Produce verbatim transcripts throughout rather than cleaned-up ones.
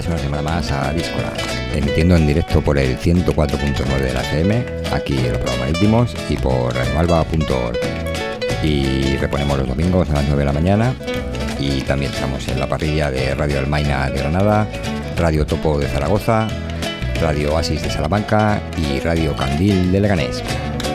bienvenidas una semana más a Díscola, emitiendo en directo por el ciento cuatro punto nueve de la F M, aquí en los programas marítimos, y por radio malva punto org. Y reponemos los domingos a las nueve de la mañana, y también estamos en la parrilla de Radio Almaina de Granada, Radio Topo de Zaragoza, Radio Oasis de Salamanca y Radio Candil de Leganés.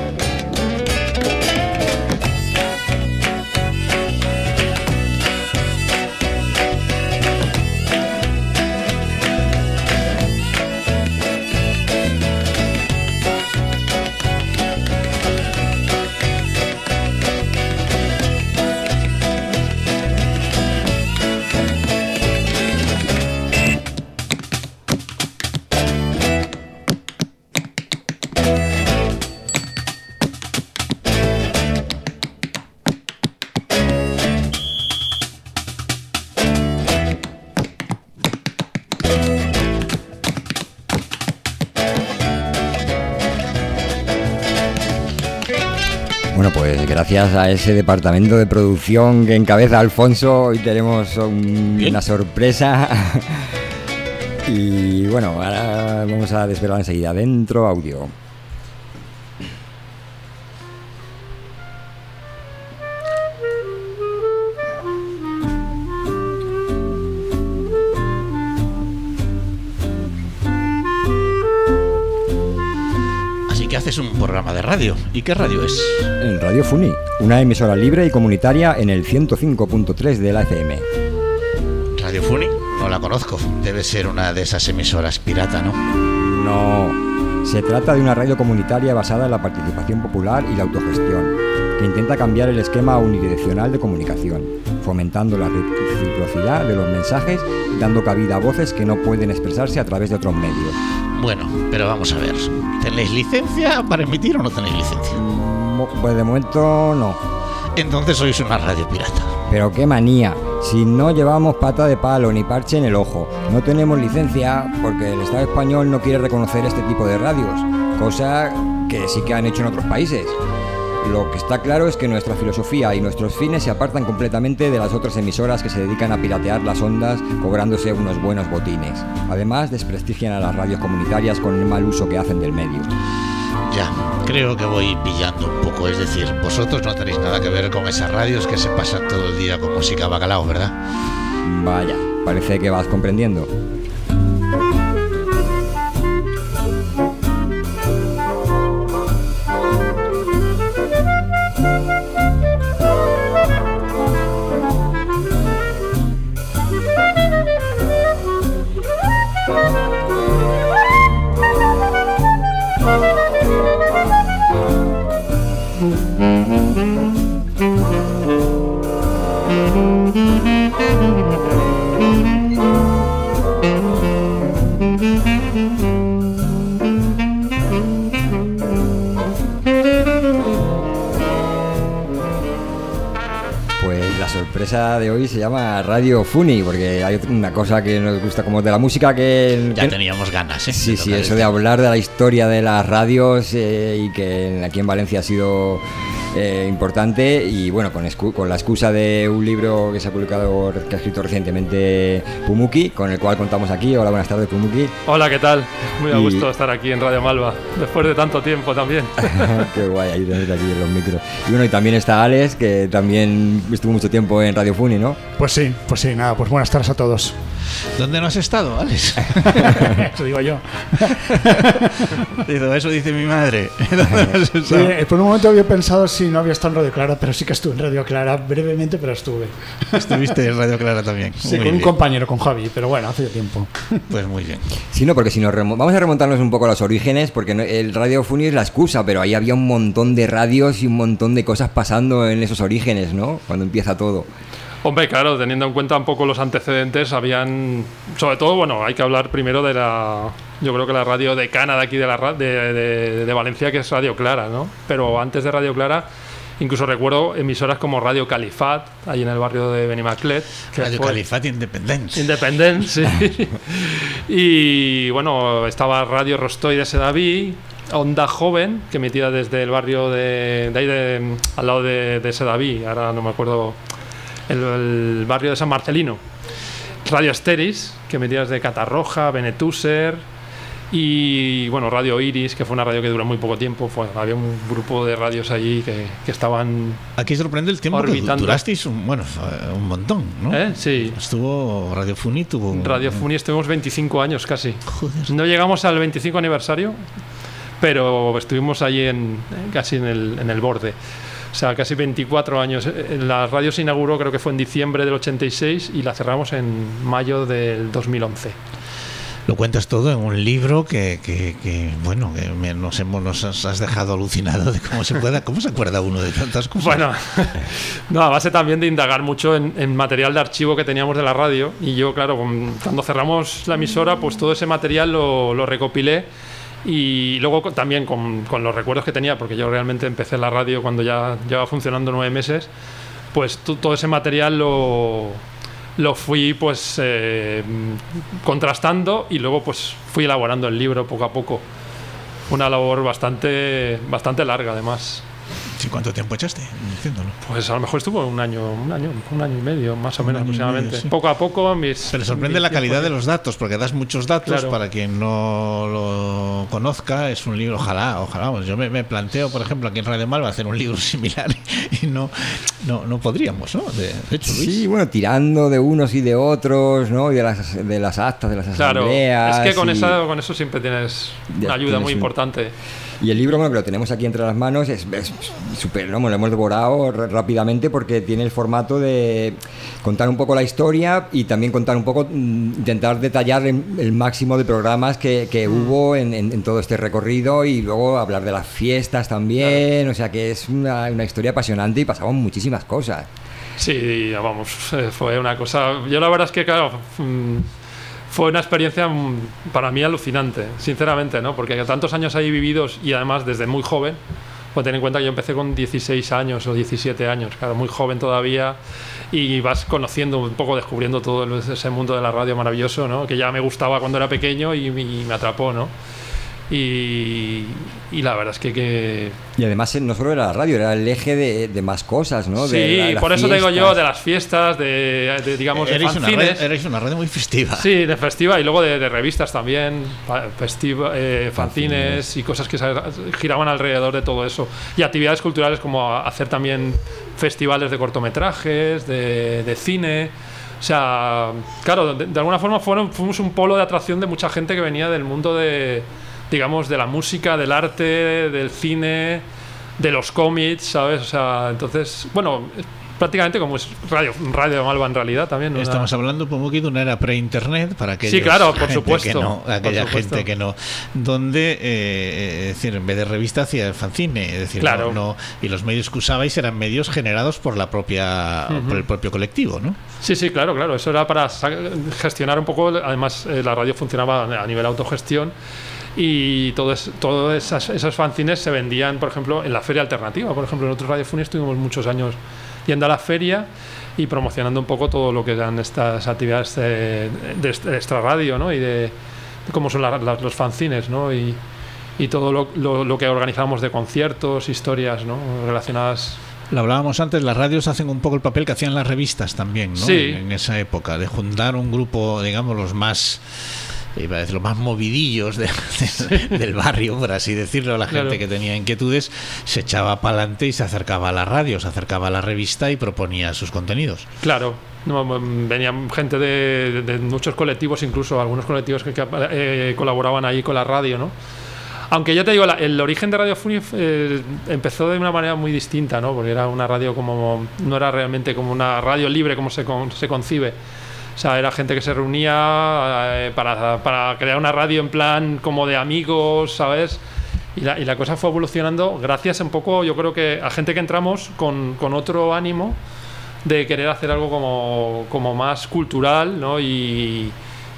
Bueno, pues gracias a ese departamento de producción que encabeza Alfonso, hoy tenemos un, una sorpresa. Y bueno, ahora vamos a desvelar enseguida. Dentro audio. Haces un programa de radio. ¿Y qué radio es? En Radio Funi, una emisora libre y comunitaria en el ciento cinco punto tres de la F M. ¿Radio Funi? No la conozco. Debe ser una de esas emisoras pirata, ¿no? No. Se trata de una radio comunitaria basada en la participación popular y la autogestión, que intenta cambiar el esquema unidireccional de comunicación, fomentando la reciprocidad de los mensajes y dando cabida a voces que no pueden expresarse a través de otros medios. Bueno, pero vamos a ver. ¿Tenéis licencia para emitir o no tenéis licencia? Pues de momento no. Entonces sois una radio pirata. Pero qué manía. Si no llevamos pata de palo ni parche en el ojo, no tenemos licencia porque el Estado español no quiere reconocer este tipo de radios, cosa que sí que han hecho en otros países. Lo que está claro es que nuestra filosofía y nuestros fines se apartan completamente de las otras emisoras que se dedican a piratear las ondas cobrándose unos buenos botines. Además, desprestigian a las radios comunitarias con el mal uso que hacen del medio. Ya, creo que voy pillando un poco. Es decir, vosotros no tenéis nada que ver con esas radios que se pasan todo el día con música bacalao, ¿verdad? Vaya, parece que vas comprendiendo. De hoy se llama Radio Funi, porque hay una cosa que nos gusta como de la música que... Ya que, teníamos ganas, ¿eh? Sí, sí, eso de hablar de la historia de las radios eh, y que aquí en Valencia ha sido eh, importante, y bueno, con, escu- con la excusa de un libro que se ha publicado, que ha escrito recientemente Pumuki, con el cual contamos aquí. Hola, buenas tardes, Pumuki. Hola, ¿qué tal? Muy a y... gusto estar aquí en Radio Malva, después de tanto tiempo también. Qué guay, ahí desde aquí en los micros. Y bueno, y también está Alex, que también estuvo mucho tiempo en Radio Funi, ¿no? Pues sí, pues sí, nada, pues buenas tardes a todos. ¿Dónde no has estado, Alex? Eso digo yo. Digo, eso dice mi madre. ¿Dónde no has estado? Sí, por un momento había pensado si no había estado en Radio Clara, pero sí que estuve en Radio Clara, brevemente, pero estuve. Estuviste en Radio Clara también. Sí, muy con bien. un compañero, con Javi, pero bueno, hace tiempo. Pues muy bien. Sí, no, porque si nos remo- vamos a remontarnos un poco a los orígenes, porque no, el Radio Funi es la excusa, pero ahí había un montón de radios y un montón de cosas pasando en esos orígenes, ¿no? Cuando empieza todo. Hombre, claro, teniendo en cuenta un poco los antecedentes, habían... Sobre todo, bueno, hay que hablar primero de la... Yo creo que la radio decana de aquí de, la, ra- de, de, de Valencia, que es Radio Clara, ¿no? Pero antes de Radio Clara, incluso recuerdo emisoras como Radio Califat, ahí en el barrio de Benimaclet. Radio fue... Califat Independence. Independence, sí. Y bueno, estaba Radio Rostoy de Sedaví, Onda Joven, que emitía desde el barrio de, de ahí, de, al lado de, de Sedaví, ahora no me acuerdo... El, el barrio de San Marcelino. Radio Esteris, que metías de Catarroja, Benetúser, y bueno, Radio Iris, que fue una radio que duró muy poco tiempo. Fue, había un grupo de radios allí que, que estaban Aquí sorprende el tiempo orbitando. Que durasteis un, bueno, un montón, ¿no? ¿Eh? Sí. Estuvo Radio Funi, tuvo un... Radio Funi estuvimos veinticinco años casi. Joder. No llegamos al veinticinco aniversario, pero estuvimos allí en, casi en el, en el borde. O sea, casi veinticuatro años. La radio se inauguró, creo que fue en diciembre del ochenta y seis, y la cerramos en mayo del dos mil once. Lo cuentas todo en un libro que, que, que bueno, que me, nos, hemos, nos has dejado alucinado de cómo se pueda, cómo se acuerda uno de tantas cosas. Bueno, no, a base también de indagar mucho en, en material de archivo que teníamos de la radio. Y yo, claro, cuando cerramos la emisora, pues todo ese material lo, lo recopilé. Y luego con, también con, con los recuerdos que tenía, porque yo realmente empecé la radio cuando ya llevaba funcionando nueve meses, pues t- todo ese material lo... lo fui pues eh, contrastando, y luego pues fui elaborando el libro poco a poco. Una labor bastante bastante larga, además. ¿Sí, cuánto tiempo echaste haciéndolo? Pues a lo mejor estuvo un año, un año, un año y medio, más o menos aproximadamente. Medio, sí. Poco a poco mis. Pero sorprende mis la calidad tiempos. de los datos, porque das muchos datos. Claro. Para quien no lo conozca, es un libro, ojalá, ojalá. Vamos, yo me, me planteo, por ejemplo, aquí en Radio Malva hacer un libro similar y no, no, no podríamos, ¿no? De, de hecho, Luis. Sí, bueno, tirando de unos y de otros, ¿no? Y de las, de las actas, de las Claro, asambleas. es que con, y... esa, con eso siempre tienes Ya una ayuda tienes muy un- importante. Y el libro, bueno, que lo tenemos aquí entre las manos, es súper, ¿no? Lo hemos devorado r- rápidamente porque tiene el formato de contar un poco la historia y también contar un poco, mm, intentar detallar el, el máximo de programas que, que Mm. hubo en, en- en todo este recorrido, y luego hablar de las fiestas también. Claro. O sea que es una, una historia apasionante y pasamos muchísimas cosas. Sí, vamos, fue una cosa. Yo la verdad es que, claro, fue una experiencia para mí alucinante, sinceramente, ¿no? Porque tantos años ahí vividos, y además desde muy joven. Pues ten en cuenta que yo empecé con dieciséis años o diecisiete años, claro, muy joven todavía, y vas conociendo un poco, descubriendo todo ese mundo de la radio maravilloso, ¿no? Que ya me gustaba cuando era pequeño y, y me atrapó, ¿no? Y, y la verdad es que, que... Y además no solo era la radio, era el eje de, de más cosas, ¿no? Sí, de la, de por eso fiestas. digo yo, de las fiestas, de, de digamos, Erais de una, fanzines. red, erais una red muy festiva. Sí, de festiva, y luego de, de revistas también, festiva, eh, fanzines y cosas que se giraban alrededor de todo eso. Y actividades culturales como hacer también festivales de cortometrajes, de, de cine. O sea, claro, de, de alguna forma fueron, fuimos un polo de atracción de mucha gente que venía del mundo de, digamos, de la música, del arte, del cine, de los cómics, ¿sabes? O sea, entonces, bueno, prácticamente como es Radio, Radio Malva en realidad también. ¿No? Estamos hablando un poquito de una era pre-internet para aquellos, sí, claro, por gente supuesto, que no, aquella por supuesto. gente que no, donde, eh, es decir, en vez de revista hacía fanzine, es decir, claro. no, no, y los medios que usabais eran medios generados por la propia, uh-huh. por el propio colectivo, ¿no? Sí, sí, claro, claro. Eso era para gestionar un poco. Además, eh, la radio funcionaba a nivel autogestión. Y todos todo esas, esos fanzines se vendían, por ejemplo, en la feria alternativa. Por ejemplo, en otros Radio Funi estuvimos muchos años yendo a la feria y promocionando un poco todo lo que eran estas actividades de, de, de extra radio, ¿no? Y de, de cómo son la, la, los fanzines, ¿no? Y, y todo lo, lo, lo que organizábamos de conciertos, historias, ¿no? Relacionadas. Lo hablábamos antes, las radios hacen un poco el papel que hacían las revistas también, ¿no? Sí. En, en esa época, de juntar un grupo, digamos, los más... iba a decir, los más movidillos de, de, sí. del barrio, por así decirlo, la gente claro. que tenía inquietudes, se echaba para adelante y se acercaba a la radio, se acercaba a la revista y proponía sus contenidos. Claro, no, venía gente de, de muchos colectivos, incluso algunos colectivos que, que eh, colaboraban ahí con la radio, ¿no? Aunque ya te digo, la, el origen de Radio Funi eh, empezó de una manera muy distinta, ¿no? Porque era una radio como, no era realmente como una radio libre como se, con, se concibe. O sea, era gente que se reunía eh, para, para crear una radio en plan como de amigos, ¿sabes? Y la, y la cosa fue evolucionando gracias un poco, yo creo que a gente que entramos con, con otro ánimo de querer hacer algo como, como más cultural, ¿no? Y,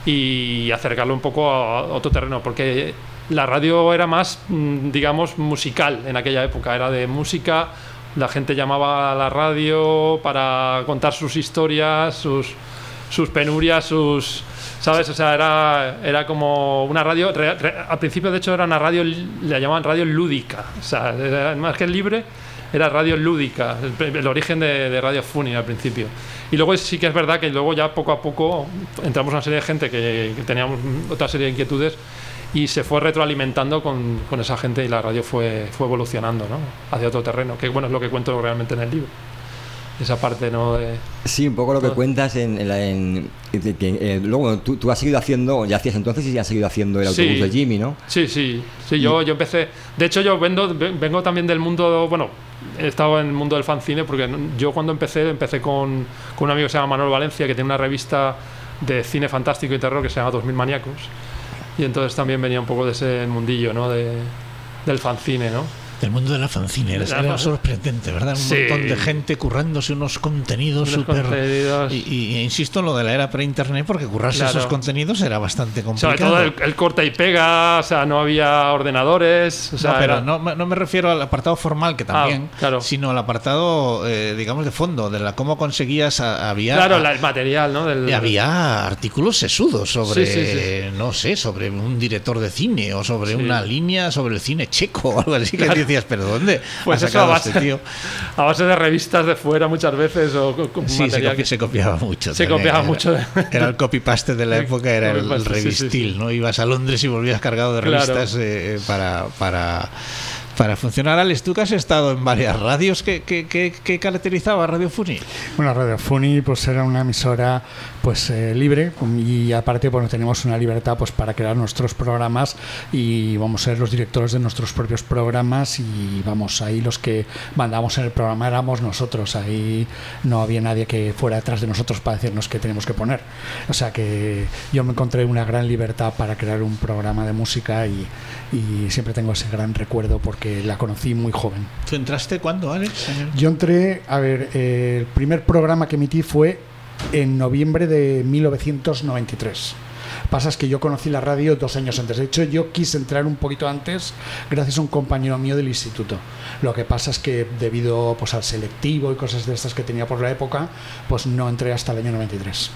y acercarlo un poco a otro terreno, porque la radio era más, digamos, musical en aquella época, era de música, la gente llamaba a la radio para contar sus historias, sus... sus penurias, sus... ¿Sabes? O sea, era, era como una radio... Re, re, al principio, de hecho, era una radio... Le llamaban radio lúdica. O sea, era, más que libre, era Radio Lúdica, el, el origen de, de Radio Funny al principio. Y luego sí que es verdad que luego ya poco a poco entramos una serie de gente que, que teníamos otra serie de inquietudes y se fue retroalimentando con, con esa gente y la radio fue, fue evolucionando, ¿no? Hacia otro terreno, que bueno, es lo que cuento realmente en el libro. Esa parte, ¿no? De, sí, un poco lo que todo. cuentas en, en, la, en que, que, eh, luego tú, tú has seguido haciendo, ya hacías entonces y ya has seguido haciendo el autobús sí, de Jimmy, ¿no? Sí, sí, sí, yo, yo empecé, de hecho yo vengo, vengo también del mundo, bueno, he estado en el mundo del fanzine porque yo cuando empecé, empecé con, con un amigo que se llama Manuel Valencia, que tiene una revista de cine fantástico y terror que se llama dos mil Maníacos, y entonces también venía un poco de ese mundillo, ¿no? De, del fanzine, ¿no? Del mundo de la fanzine, era, era sorprendente, ¿verdad? Un sí. montón de gente currándose unos contenidos súper... Y, y, y insisto en lo de la era pre-internet, porque currarse claro. esos contenidos era bastante complicado. Sobre todo el, el corta y pega, o sea, no había ordenadores... O sea, no, pero era... no, no me refiero al apartado formal, que también, ah, claro. sino al apartado, eh, digamos, de fondo, de la cómo conseguías... A, había, claro, la, el material, ¿no? Del... Y había artículos sesudos sobre, sí, sí, sí. no sé, sobre un director de cine, o sobre sí. una línea sobre el cine checo, o algo así, que claro. decías, pero ¿dónde? Pues eso a base, este tío? a base de revistas de fuera muchas veces o con sí, material se, copi que... se copiaba mucho. Se copiaba era, mucho. Era el copy-paste de la época, era el, el revistil, sí, sí, sí. ¿no? Ibas a Londres y volvías cargado de revistas claro. eh, para... para Para funcionar. Alex, tú que has estado en varias radios, ¿qué, qué, qué, qué caracterizaba Radio Funny? Bueno, Radio Funny pues era una emisora pues eh, libre y aparte bueno, tenemos una libertad pues para crear nuestros programas y vamos a ser los directores de nuestros propios programas y vamos, ahí los que mandamos en el programa éramos nosotros, ahí no había nadie que fuera detrás de nosotros para decirnos qué tenemos que poner. O sea que yo me encontré una gran libertad para crear un programa de música y, y siempre tengo ese gran recuerdo porque la conocí muy joven. ¿Tú entraste cuándo, Alex? Yo entré, a ver, eh, el primer programa que emití fue en noviembre de mil novecientos noventa y tres. Pasa es que yo conocí la radio dos años antes. De hecho, yo quise entrar un poquito antes gracias a un compañero mío del instituto. Lo que pasa es que debido pues, al selectivo y cosas de estas que tenía por la época, pues no entré hasta el año noventa y tres.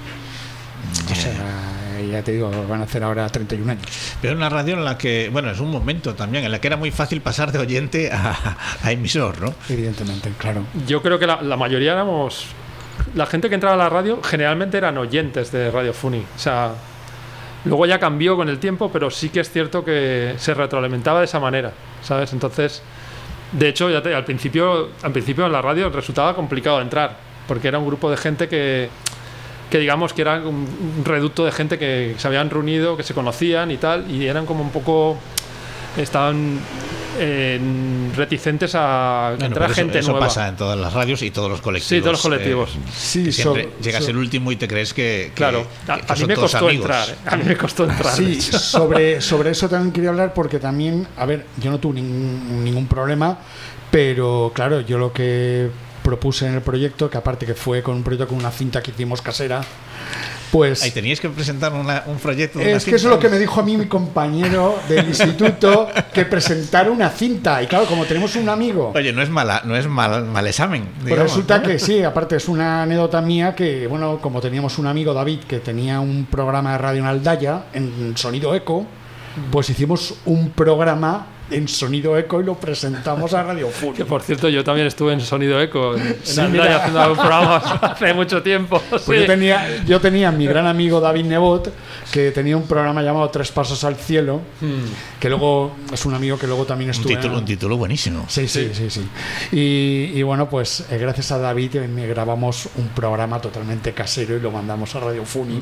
O sea, ya te digo, van a hacer ahora treinta y un años. Pero una radio en la que, bueno, es un momento también en la que era muy fácil pasar de oyente a, a emisor, ¿no? Evidentemente, claro. Yo creo que la, la mayoría éramos... La gente que entraba a la radio generalmente eran oyentes de Radio Funny. O sea, luego ya cambió con el tiempo, pero sí que es cierto que se retroalimentaba de esa manera, ¿sabes? Entonces, de hecho, ya te, al principio, al principio en la radio resultaba complicado entrar, porque era un grupo de gente que... que digamos que era un, un reducto de gente que se habían reunido, que se conocían y tal, y eran como un poco, estaban eh, reticentes a bueno, entrar gente eso, nueva. Eso pasa en todas las radios y todos los colectivos. Sí, todos los colectivos. Eh, sí, siempre so, llegas so, el último y te crees que, que claro. Que, a, que a mí me costó amigos. entrar. ¿eh? A mí me costó entrar. Sí, sobre, sobre eso también quería hablar porque también, a ver, yo no tuve ningún, ningún problema, pero claro, yo lo que propuse en el proyecto, que aparte que fue con un proyecto con una cinta que hicimos casera, pues... Ahí teníais que presentar una, un proyecto de Es una que cinta. eso es lo que me dijo a mí mi compañero del instituto, que presentara una cinta. Y claro, como tenemos un amigo... Oye, no es mala, no es mal, mal examen. Digamos, pues resulta ¿no? que sí, aparte es una anécdota mía que, bueno, como teníamos un amigo, David, que tenía un programa de radio en Aldaya, en Sonido Eco, pues hicimos un programa en Sonido Eco y lo presentamos a Radio Funny. Que por cierto, yo también estuve en Sonido Eco en, sí, en Aldaya haciendo algún programa hace mucho tiempo. Pues sí. yo tenía, yo tenía a mi gran amigo David Nebot, que tenía un programa llamado Tres Pasos al Cielo, hmm. que luego es un amigo que luego también estuvo. Un título, en... un título buenísimo. Sí, sí, sí, sí. sí. Y, y bueno, pues eh, gracias a David eh, grabamos un programa totalmente casero y lo mandamos a Radio Funny. Hmm.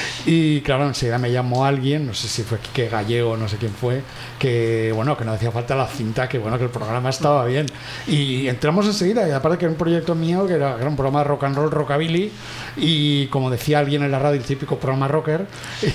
Y claro, enseguida me llamó alguien, no sé si fue Quique Gallego, no sé quién fue, que bueno, que no hacía falta la cinta, que bueno, que el programa estaba bien. Y entramos enseguida, y aparte que era un proyecto mío, que era, era un programa de rock and roll, rockabilly, y como decía alguien en la radio, el típico programa rocker.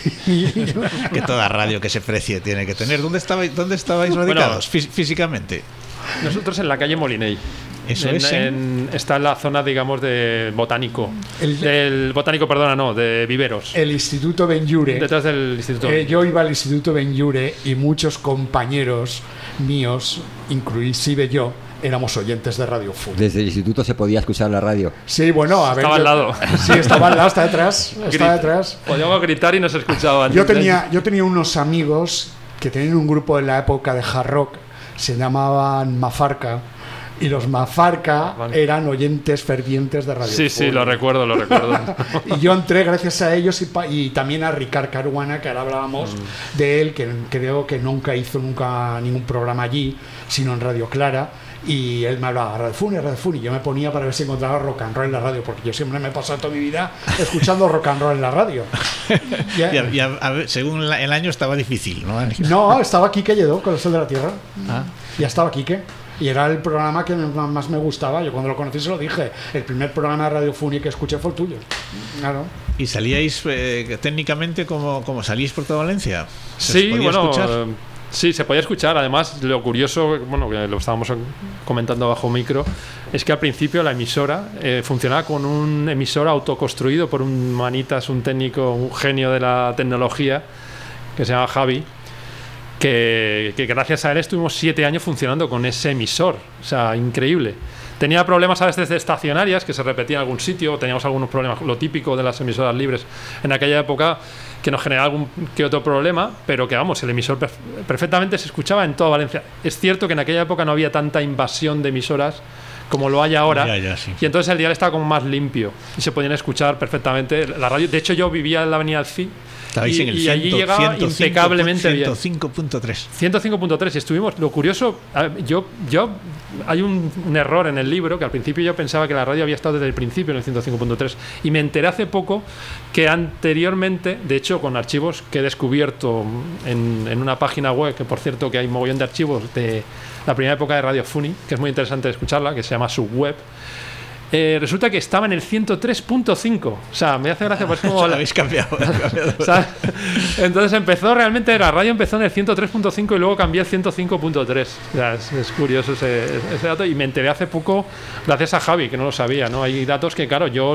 Que toda radio que se precie tiene que tener. ¿Dónde estabais, dónde estabais radicados bueno, físicamente? Nosotros en la calle Moliney. Eso en, es. En, está en la zona, digamos, de botánico. El, del botánico, perdona, no, de viveros. El Instituto Benlliure. Detrás del Instituto. Eh, yo iba al Instituto Benlliure y muchos compañeros míos, inclusive yo, éramos oyentes de Radio Funny. Desde el instituto se podía escuchar la radio. Sí, bueno, a ver. Estaba yo, al lado. Sí, estaba al lado, está detrás. Está detrás. Podíamos gritar y nos escuchaban. Yo tenía, yo tenía unos amigos que tenían un grupo en la época de hard rock, se llamaban Mafarca. y los Mafarca eran oyentes fervientes de Radio Sí, Funi. sí, lo recuerdo, lo recuerdo. Y yo entré gracias a ellos y, pa- y también a Ricard Caruana, que ahora hablábamos mm. de él, que creo que nunca hizo nunca ningún programa allí, sino en Radio Clara. Y él me hablaba, Radio Funi, Radio Funi. Yo me ponía para ver si encontraba rock and roll en la radio, porque yo siempre me he pasado toda mi vida escuchando rock and roll en la radio. Y, a, y a, a ver, según la, el año estaba difícil, ¿no? No, estaba Quique Lledó con el Sol de la Tierra. Ah. Ya estaba Quique. Y era el programa que más me gustaba. Yo cuando lo conocí se lo dije. El primer programa de Radio Funi que escuché fue el tuyo. Claro. ¿Y salíais eh, técnicamente como, como salíais por toda Valencia? Sí, bueno... Escuchar? Sí, se podía escuchar. Además, lo curioso, bueno, que lo estábamos comentando bajo micro, es que al principio la emisora eh, funcionaba con un emisor autoconstruido por un manitas, un técnico, un genio de la tecnología, que se llama Javi, que, que gracias a él estuvimos siete años funcionando con ese emisor. O sea, increíble. Tenía problemas a veces de estacionarias, que se repetían en algún sitio, teníamos algunos problemas, lo típico de las emisoras libres en aquella época, que nos generaba algún que otro problema, pero que vamos, el emisor perf- perfectamente se escuchaba en toda Valencia. Es cierto que en aquella época no había tanta invasión de emisoras como lo hay ahora, ya, ya, sí. Y entonces el dial estaba como más limpio y se podían escuchar perfectamente la radio. De hecho, yo vivía en la avenida Alcí Estabais y, en el y allí llegaba impecablemente bien. ciento cinco punto tres. ciento cinco punto tres y estuvimos. Lo curioso, yo, yo hay un, un error en el libro, que al principio yo pensaba que la radio había estado desde el principio en el ciento cinco punto tres, y me enteré hace poco que anteriormente, de hecho con archivos que he descubierto en, en una página web, que por cierto que hay un mogollón de archivos de la primera época de Radio Funi, que es muy interesante escucharla, que se llama Subweb. Eh, resulta que estaba en el ciento tres punto cinco. O sea, me hace gracia, pues como... Lo habéis cambiado. cambiado. O sea, entonces empezó realmente, la radio empezó en el ciento tres punto cinco y luego cambié al ciento cinco punto tres. O sea, es, es curioso ese, ese dato, y me enteré hace poco gracias a Javi, que no lo sabía, ¿no? Hay datos que, claro, yo...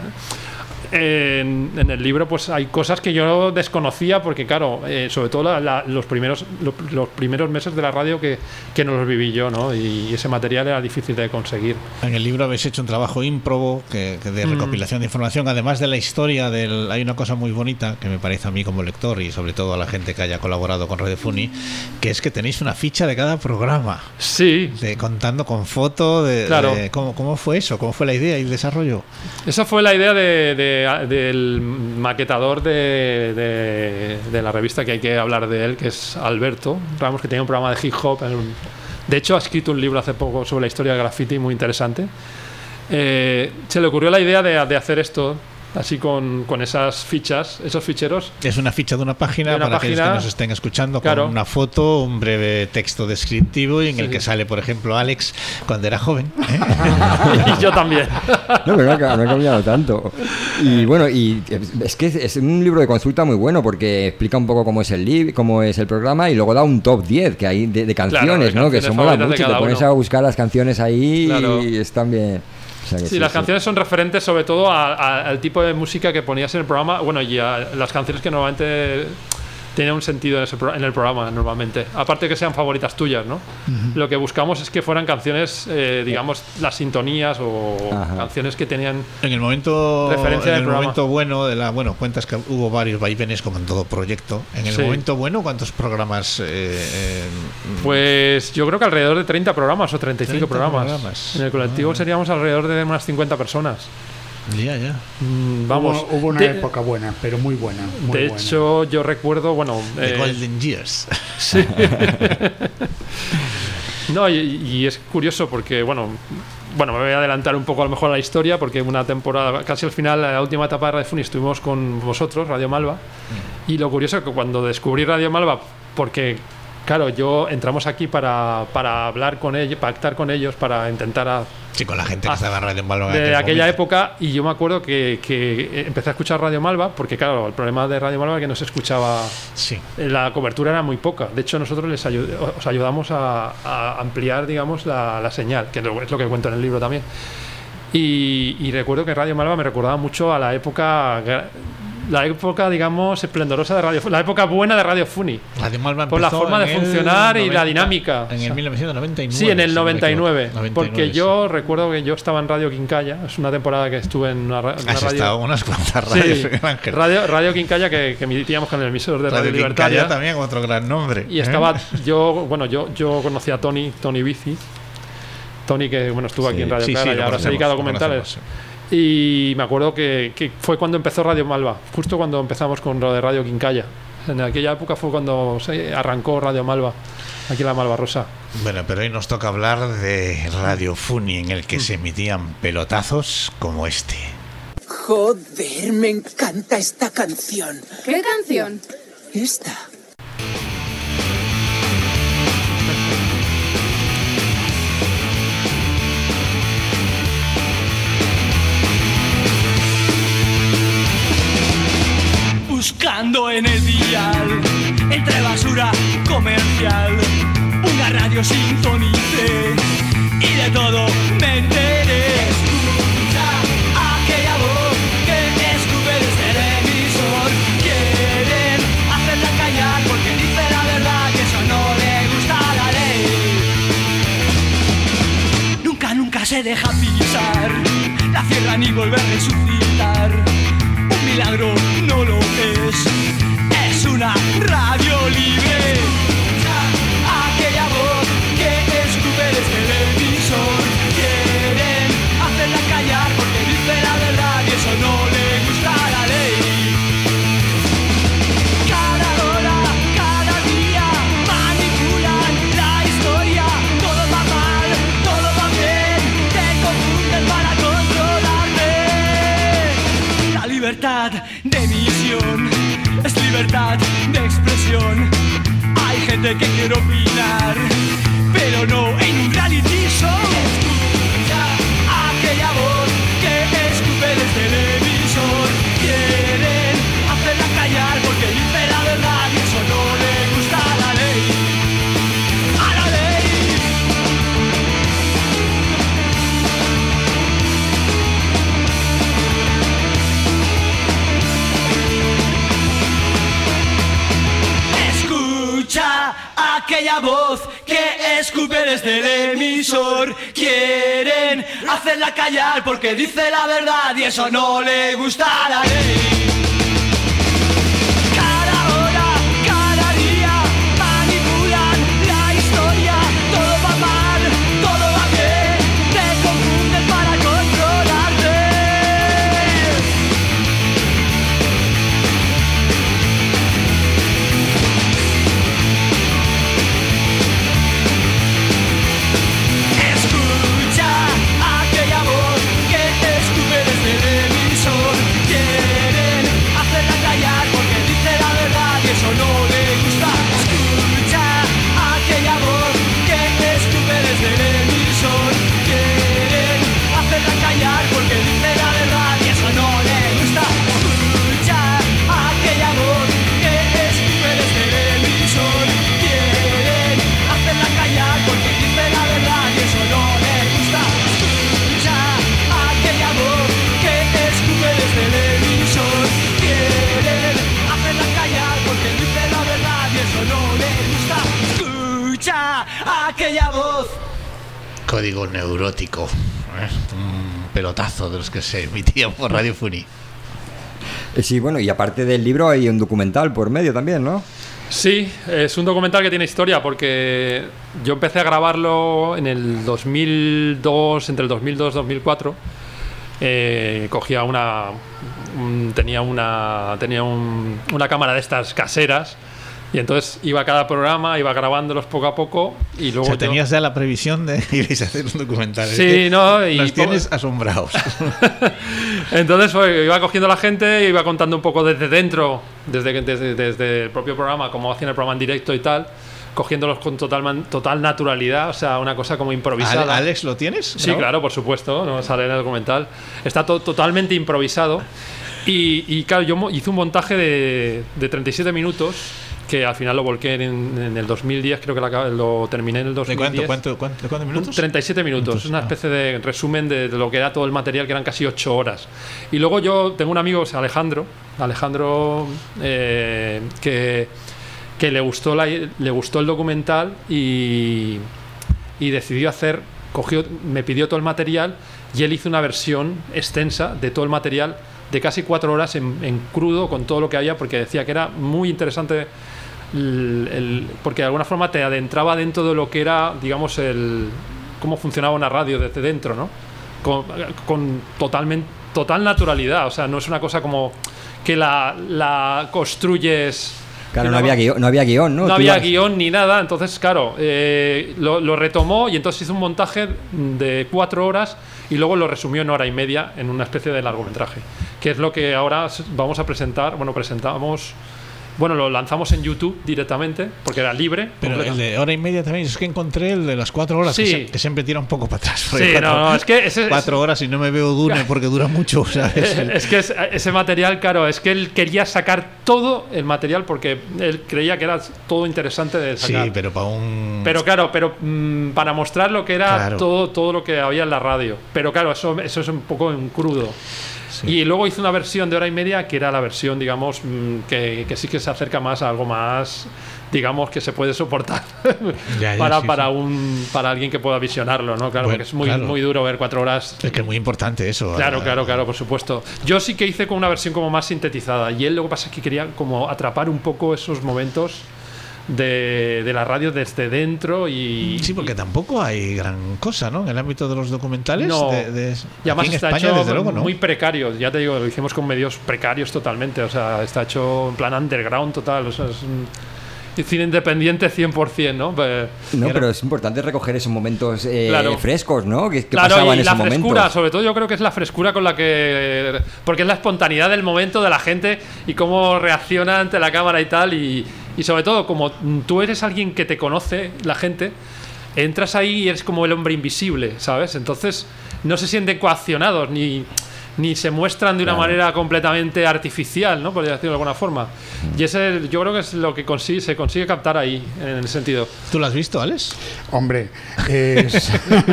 En, en el libro pues hay cosas que yo desconocía porque claro, eh, sobre todo la, la, los primeros lo, los primeros meses de la radio que, que no los viví yo, ¿no? Y ese material era difícil de conseguir. En el libro habéis hecho un trabajo ímprobo que, que de recopilación mm. de información, además de la historia del, hay una cosa muy bonita que me parece a mí como lector y sobre todo a la gente que haya colaborado con Radio Funi, que es que tenéis una ficha de cada programa. Sí. De, contando con foto de, claro. de cómo, cómo fue eso, cómo fue la idea y el desarrollo. Esa fue la idea de, de del maquetador de, de, de la revista, que hay que hablar de él, que es Alberto Ramos, que tenía un programa de hip hop. De hecho ha escrito un libro hace poco sobre la historia del graffiti muy interesante. Eh, se le ocurrió la idea de, de hacer esto así con, con esas fichas, esos ficheros. Es una ficha de una página de una para página, aquellos que nos estén escuchando, claro. Con una foto, un breve texto descriptivo y en sí, el que sale, por ejemplo, Alex cuando era joven, ¿eh? Y yo también. No, pero no ha, no ha cambiado tanto. Y bueno, y es que es un libro de consulta muy bueno porque explica un poco cómo es el lib, cómo es el programa y luego da un top diez que hay de, de canciones, claro, de ¿no? Canciones que son mola mucho. Te pones uno. a buscar las canciones ahí, claro. Y están bien. O sea sí, sí, las sí. canciones son referentes sobre todo a, a, al tipo de música que ponías en el programa, bueno, y a las canciones que normalmente tienen un sentido en, ese pro, en el programa normalmente, aparte que sean favoritas tuyas, ¿no? Uh-huh. Lo que buscamos es que fueran canciones, eh, digamos, las sintonías o Ajá. canciones que tenían en el momento referencia en del el programa. momento bueno de la, bueno, cuentas que hubo varios vaivenes como en todo proyecto. En el sí. momento bueno, ¿cuántos programas? Eh, eh, pues yo creo que alrededor de treinta programas o treinta y cinco programas. programas. En el colectivo ah, seríamos alrededor de unas cincuenta personas. Ya, ya. Mm, vamos. Hubo, hubo una de, época buena, pero muy buena. Muy de buena. hecho, yo recuerdo, bueno. The eh, Golden Years. Sí. No, y, y es curioso porque, bueno, bueno, me voy a adelantar un poco a lo mejor a la historia porque una temporada, casi al final, la última etapa de Radio Funi, estuvimos con vosotros, Radio Malva. Mm. Y lo curioso es que cuando descubrí Radio Malva, porque. Claro, yo entramos aquí para, para hablar con ellos, pactar con ellos, para intentar a, sí, con la gente que estaba en Radio Malva de aquella momento. época, y yo me acuerdo que, que empecé a escuchar Radio Malva porque claro, el problema de Radio Malva es que no se escuchaba, sí. La cobertura era muy poca. De hecho, nosotros les ayud, os ayudamos a, a ampliar, digamos, la, la señal, que es lo que cuento en el libro también. Y, y recuerdo que Radio Malva me recordaba mucho a la época... La época, digamos, esplendorosa de Radio Funi, la época buena de Radio Funi. Radio Malva por la forma de funcionar y noventa, la dinámica. En el mil novecientos noventa y nueve. Sí, en el noventa y nueve. noventa y nueve porque sí. yo recuerdo que yo estaba en Radio Quincalla. Es una temporada que estuve en una, una Has radio. estado unas cuantas radios, sí, Ángel. Radio, radio Quincalla que, que emitíamos con el emisor de Radio, Radio Libertaria. Quincalla también, otro gran nombre. Y estaba ¿eh? yo, bueno, yo, yo conocí a Tony, Tony Bici. Tony, que bueno, estuvo sí, aquí en Radio sí, Clara sí, y ahora se dedica a documentales. Y me acuerdo que, que fue cuando empezó Radio Malva, justo cuando empezamos con lo de Radio Quincalla. En aquella época fue cuando se arrancó Radio Malva, aquí en la Malvarrosa. Bueno, pero hoy nos toca hablar de Radio Funi, en el que se emitían pelotazos como este. Joder, me encanta esta canción. ¿Qué canción? Esta. Buscando en el dial, entre basura comercial, una radio sintonice y de todo me enteré. Escucha aquella voz que escupe desde el emisor. Quieren hacerla callar porque dice la verdad y eso no le gusta a la ley. Nunca, nunca se deja pisar, la cierran y vuelve a resucitar. Un milagro no lo es, es una radio libre. Aquella voz que escupe desde el emisor. Quieren hacerla callar porque dice la verdad y eso no le gusta a la ley. Cada hora, cada día manipulan la historia. Todo va mal, todo va bien, te confunden para controlarte. La libertad de emisión es libertad de expresión. Hay gente que quiere opinar, pero no en un reality show. Escucha aquella voz que escupe desde el emisor. Quieren hacerla callar porque dice la verdad y eso no le gusta a la ley. ¡A la ley! Escucha aquella voz que escupe desde el emisor. Quieren hacerla callar porque dice la verdad y eso no le gusta a la ley. Cada hora, cada día manipulan la historia. Todo va mal, todo va bien, te confunden para controlarte. Escucha aquella voz que escupe desde el emisor. Quieren hacerla callar porque dice la verdad y eso no le gusta. Escucha aquella voz que escupe desde el emisor. Quieren hacerla callar porque dice la verdad y eso no le gusta. Escucha aquella voz que escupe desde el emisor. Quieren hacerla callar porque dice la verdad y eso no le gusta. Escucha aquella voz que escupe desde el emisor. Quieren hacerla callar porque dice la verdad y eso no le gusta. Escucha aquella voz. Código neurótico, ¿eh? Un pelotazo de los que se emitían por Radio Funi. Eh, Sí, bueno, y aparte del libro hay un documental por medio también, ¿no? Sí, es un documental que tiene historia porque yo empecé a grabarlo en el dos mil dos, entre el dos mil dos y dos mil cuatro. Eh, cogía una, un- tenía una, tenía un- una cámara de estas caseras y entonces iba a cada programa, iba grabándolos poco a poco y luego O sea, yo- tenías ya la previsión de ir a hacer un documental. Es Sí, que no, y nos poco- tienes asombrados. Entonces pues, iba cogiendo la gente, iba contando un poco desde dentro, desde, que- desde, desde el propio programa, cómo hacían el programa en directo y tal, cogiéndolos con total, man- total naturalidad, o sea, una cosa como improvisada. Ale- ¿Alex lo tienes? Sí, ¿No? claro, por supuesto, no sale en el documental. Está to- totalmente improvisado. Y, y claro, yo mo- hice un montaje de, de treinta y siete minutos que al final lo volqué en, en el dos mil diez, creo que lo, acab- lo terminé en el dos ¿De mil diez. cuánto, cuánto, cuánto, cuántos minutos? treinta y siete minutos, Minutos, una ah. especie de resumen de, de lo que era todo el material, que eran casi ocho horas. Y luego yo tengo un amigo, o sea, Alejandro, Alejandro eh, que, que le, gustó la- le gustó el documental y, y decidió hacer, cogió, me pidió todo el material y él hizo una versión extensa de todo el material de casi cuatro horas en, en crudo con todo lo que había, porque decía que era muy interesante el- el- porque de alguna forma te adentraba dentro de lo que era, digamos, el cómo funcionaba una radio desde dentro, ¿no? Con, con totalmente, total naturalidad, o sea, no es una cosa como que la, la construyes... Claro, no había guión, no había guión, ¿no? No había guión ni nada, entonces, claro, eh, lo, lo retomó y entonces hizo un montaje de cuatro horas y luego lo resumió en hora y media en una especie de largometraje, que es lo que ahora vamos a presentar. Bueno, presentamos... Bueno, lo lanzamos en YouTube directamente, porque era libre. Pero el de hora y media también, es que encontré el de las cuatro horas, sí. que, se, que siempre tira un poco para atrás. Sí, cuatro, no, no, es que... Ese, cuatro horas y no me veo Dune porque dura mucho, ¿sabes? Es que es, ese material, claro, es que él quería sacar todo el material porque él creía que era todo interesante de sacar. Sí, pero para un... Pero claro, pero mmm, para mostrar lo que era claro. todo, todo lo que había en la radio. Pero claro, eso, eso es un poco en crudo. Sí. Y luego hizo una versión de hora y media que era la versión, digamos, que, que sí que se acerca más a algo más, digamos, que se puede soportar ya, ya, para, sí, para, sí. Un, para alguien que pueda visionarlo, ¿no? Claro, bueno, porque es muy, claro. muy duro ver cuatro horas. Es que es muy importante eso. Claro, claro, claro, por supuesto. Yo sí que hice con una versión como más sintetizada y él lo que pasa es que quería como atrapar un poco esos momentos de, de la radio desde dentro y... Sí, porque tampoco hay gran cosa, ¿no? En el ámbito de los documentales. No, de, de, y además en está España, hecho desde luego, ¿no? muy precario. Ya te digo, lo hicimos con medios precarios totalmente. O sea, está hecho en plan underground total. O sea, es un cine independiente cien por ciento, ¿no? Pero, no, era... pero es importante recoger esos momentos eh, claro. frescos, ¿no? Que, que claro, pasaban y en la ese frescura, momento. sobre todo yo creo que es la frescura con la que... Porque es la espontaneidad del momento de la gente y cómo reacciona ante la cámara y tal. Y, y sobre todo, como tú eres alguien que te conoce, la gente, entras ahí y eres como el hombre invisible, ¿sabes? Entonces no se sienten coaccionados ni... ni se muestran de una claro. manera completamente artificial, ¿no? Por decirlo de alguna forma. Mm. Y ese yo creo que es lo que consigue, se consigue captar ahí, en el sentido. ¿Tú lo has visto, Alex? Hombre, es...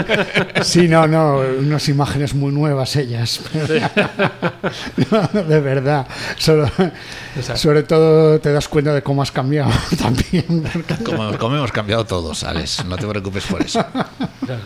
sí, no, no, unas imágenes muy nuevas ellas. Sí. No, de verdad. Solo, sobre todo te das cuenta de cómo has cambiado también. Como, como hemos cambiado todos, Alex, no te preocupes por eso. Claro.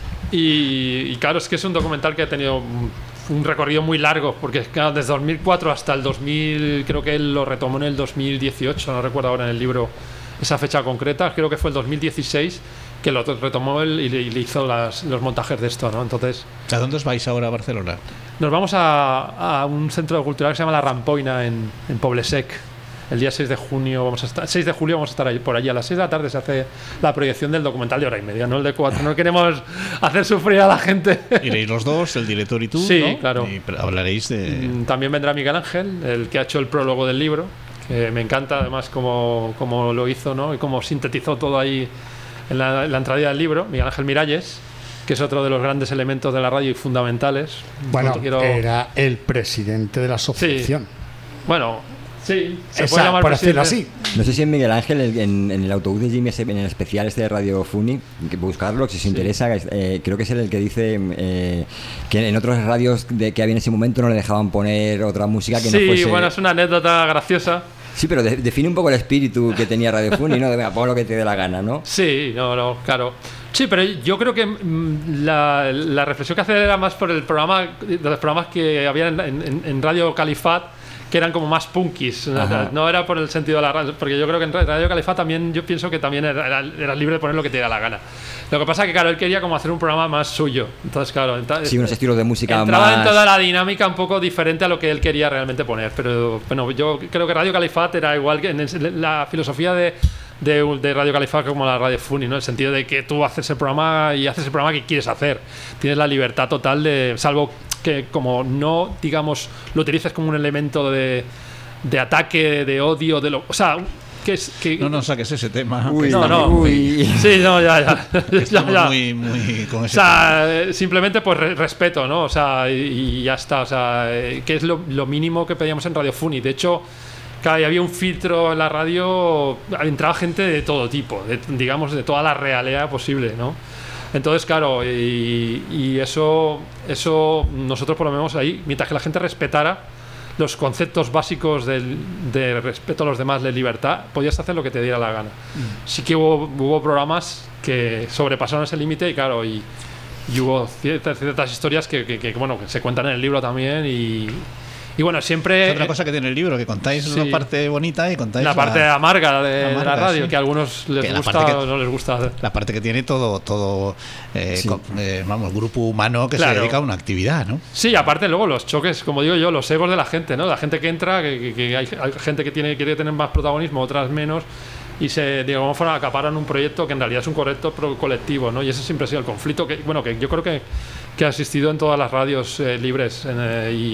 Y, y claro, es que es un documental que ha tenido un recorrido muy largo, porque claro, desde dos mil cuatro hasta el dos mil, creo que él lo retomó en el dos mil dieciocho, no recuerdo ahora en el libro esa fecha concreta, creo que fue el dos mil dieciséis que lo retomó él y le, y le hizo las, los montajes de esto, ¿no? Entonces, ¿a dónde os vais ahora a Barcelona? Nos vamos a, a un centro cultural que se llama La Rampoina en, en Poblesec. El día seis de junio vamos a estar, seis de julio vamos a estar ahí, por allí a las seis de la tarde se hace la proyección del documental de hora y media, no el de cuatro. No queremos hacer sufrir a la gente. Iréis los dos, el director y tú, sí, ¿no? Claro. Y hablaréis de... También vendrá Miguel Ángel, el que ha hecho el prólogo del libro, que me encanta además cómo, cómo lo hizo, ¿no? Y cómo sintetizó todo ahí en la, en la entrada del libro. Miguel Ángel Miralles, que es otro de los grandes elementos de la radio y fundamentales. Bueno, quiero... era el presidente de la asociación. Sí. Bueno... Sí, se Esa, puede llamar por decirlo presidente. así. No sé si en Miguel Ángel, en, en el autobús de Jimmy, en el especial este de Radio Funi, que buscarlo, si os Sí. interesa, eh, creo que es el, el que dice eh, que en otras radios de, que había en ese momento no le dejaban poner otra música que sí, no fuese... Sí, bueno, es una anécdota graciosa. Sí, pero de, define un poco el espíritu que tenía Radio Funi, ¿no? De, venga, pon lo que te dé la gana, ¿no? Sí, no, no, claro. Sí, pero yo creo que mm, la, la reflexión que hace era más por el programa, de los programas que había en, en, en Radio Califat, que eran como más punkis. Ajá. No era por el sentido de la radio, porque yo creo que en Radio Califat también, yo pienso que también era, era, era libre de poner lo que te diera la gana. Lo que pasa es que, claro, él quería como hacer un programa más suyo. Entonces, claro, entonces, Sí, unos estilos de música entraba más... en toda la dinámica un poco diferente a lo que él quería realmente poner. Pero bueno, yo creo que Radio Califat era igual que en la filosofía de De, de Radio Califat como la Radio Funi, ¿no? En el sentido de que tú haces el programa y haces el programa que quieres hacer. Tienes la libertad total de, salvo que como no, digamos, lo utilices como un elemento de, de ataque, de odio, de lo, o sea, que es que no nos saques ese tema. Uy, no, no. Uy. Sí, no, ya, ya. Estamos ya, ya. muy, muy con ese O sea, simplemente pues re- respeto, ¿no? O sea, y, y ya está. O sea, eh, que es lo, lo mínimo que pedíamos en Radio Funi. De hecho, claro, y había un filtro en la radio, entraba gente de todo tipo, de, digamos, de toda la realea posible, ¿no? Entonces, claro, y, y eso, eso nosotros por lo menos ahí, mientras que la gente respetara los conceptos básicos del, de respeto a los demás, de libertad, podías hacer lo que te diera la gana. Mm. Sí que hubo, hubo programas que sobrepasaron ese límite y, claro, y, y hubo ciertas, ciertas historias que, que, que, bueno, que se cuentan en el libro también y... Y bueno, siempre... Es otra cosa que tiene el libro, que contáis sí, la parte bonita y contáis la, la parte amarga de, amarga, de la radio, sí, que a algunos les que gusta que, o no les gusta. La parte que tiene todo, todo eh, sí. con, eh, vamos, grupo humano que claro. se dedica a una actividad, ¿no? Sí, aparte luego los choques, como digo yo, los egos de la gente, ¿no? La gente que entra, que, que, que hay, hay gente que tiene quiere tener más protagonismo, otras menos, y se, digamos, acaparan un proyecto que en realidad es un correcto colectivo, ¿no? Y ese siempre ha sido el conflicto que, bueno, que yo creo que, que ha existido en todas las radios eh, libres en, eh, y,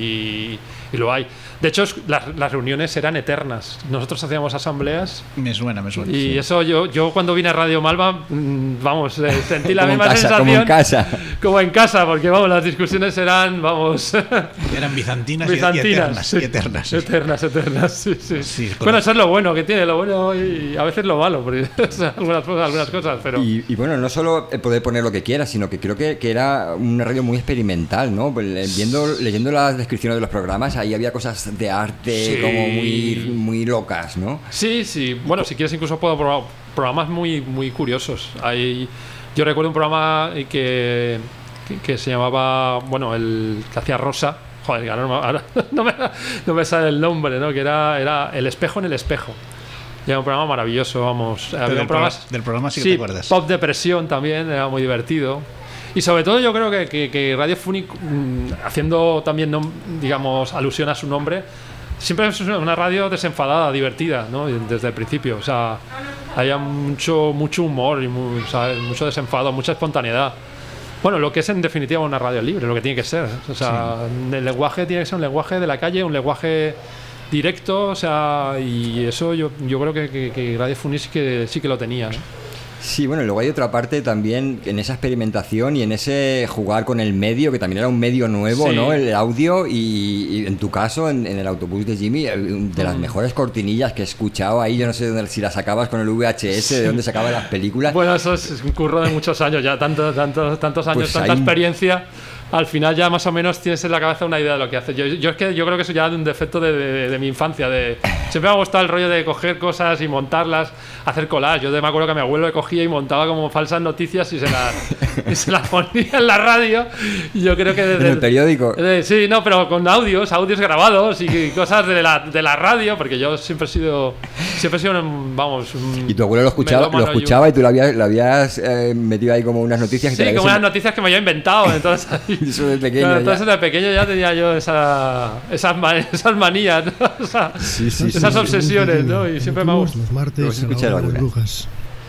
y, y lo hay. De hecho, las, las reuniones eran eternas. Nosotros hacíamos asambleas. Me suena, me suena. Y sí. eso yo, yo cuando vine a Radio Malva, vamos, eh, sentí la misma casa, sensación. Como en casa. Como en casa, porque vamos, las discusiones eran, vamos. Eran bizantinas, bizantinas y eternas. Sí. Y eternas, sí. eternas, eternas, sí, sí. sí bueno, eso es lo bueno que tiene, lo bueno y a veces lo malo, porque algunas, algunas cosas, pero. Y, y bueno, no solo poder poner lo que quieras, sino que creo que, que era una radio muy experimental, ¿no? Viendo, leyendo las descripciones de los programas, ahí había cosas de arte. Sí. Como muy, muy locas, ¿no? Sí, sí. Bueno, si quieres incluso puedo probar programas muy, muy curiosos. Hay, yo recuerdo un programa que, que, que se llamaba, bueno, el que hacía Rosa. Joder, ahora no, ahora no, me, no me sale el nombre, ¿no? Que era, era El espejo en el espejo. Era un programa maravilloso, vamos. Había del, programas, pro, del programa sí que sí, te acuerdas. Pop Depresión también, era muy divertido. Y sobre todo yo creo que, que, que Radio Funny, haciendo también, digamos, alusión a su nombre, siempre es una radio desenfadada, divertida, ¿no? Desde el principio. O sea, haya mucho, mucho humor y muy, ¿sabes? Mucho desenfado, mucha espontaneidad. Bueno, lo que es en definitiva una radio libre, lo que tiene que ser. O sea, sí. El lenguaje tiene que ser un lenguaje de la calle, un lenguaje directo, o sea, y eso yo, yo creo que, que, que Radio Funny sí que, sí que lo tenía, ¿no? Sí, bueno, luego hay otra parte también en esa experimentación y en ese jugar con el medio, que también era un medio nuevo, sí. ¿no? El audio y, y en tu caso, en, en el autobús de Jimmy, de las mm. mejores cortinillas que he escuchado ahí, yo no sé dónde, si las sacabas con el V H S, sí. de dónde sacaban las películas. Bueno, eso es un curro de muchos años ya, tantos, tantos, tantos años, pues tanta hay... experiencia. Al final ya más o menos tienes en la cabeza una idea de lo que haces. Yo, yo es que yo creo que eso ya es un defecto de, de, de mi infancia. De, siempre me ha gustado el rollo de coger cosas y montarlas, hacer collage. Yo me acuerdo que mi abuelo le cogía y montaba como falsas noticias y se las, y se las ponía en la radio. Y yo creo que desde ¿En el, el periódico? De, sí, no, pero con audios, audios grabados y, y cosas de la, de la radio, porque yo siempre he sido, siempre he sido, un, vamos. Un y tu abuelo lo escuchaba, lo escuchaba y tú lo habías, lo habías eh, metido ahí como unas noticias. Sí, que te como unas noticias que me había inventado. Entonces, eso de pequeño. Claro, entonces de pequeño ya tenía yo esa, esas, esas manías, ¿no? O sea, sí, sí, esas sí, obsesiones, ¿no? Y siempre me ha gustado. Los martes a la hora de brujas.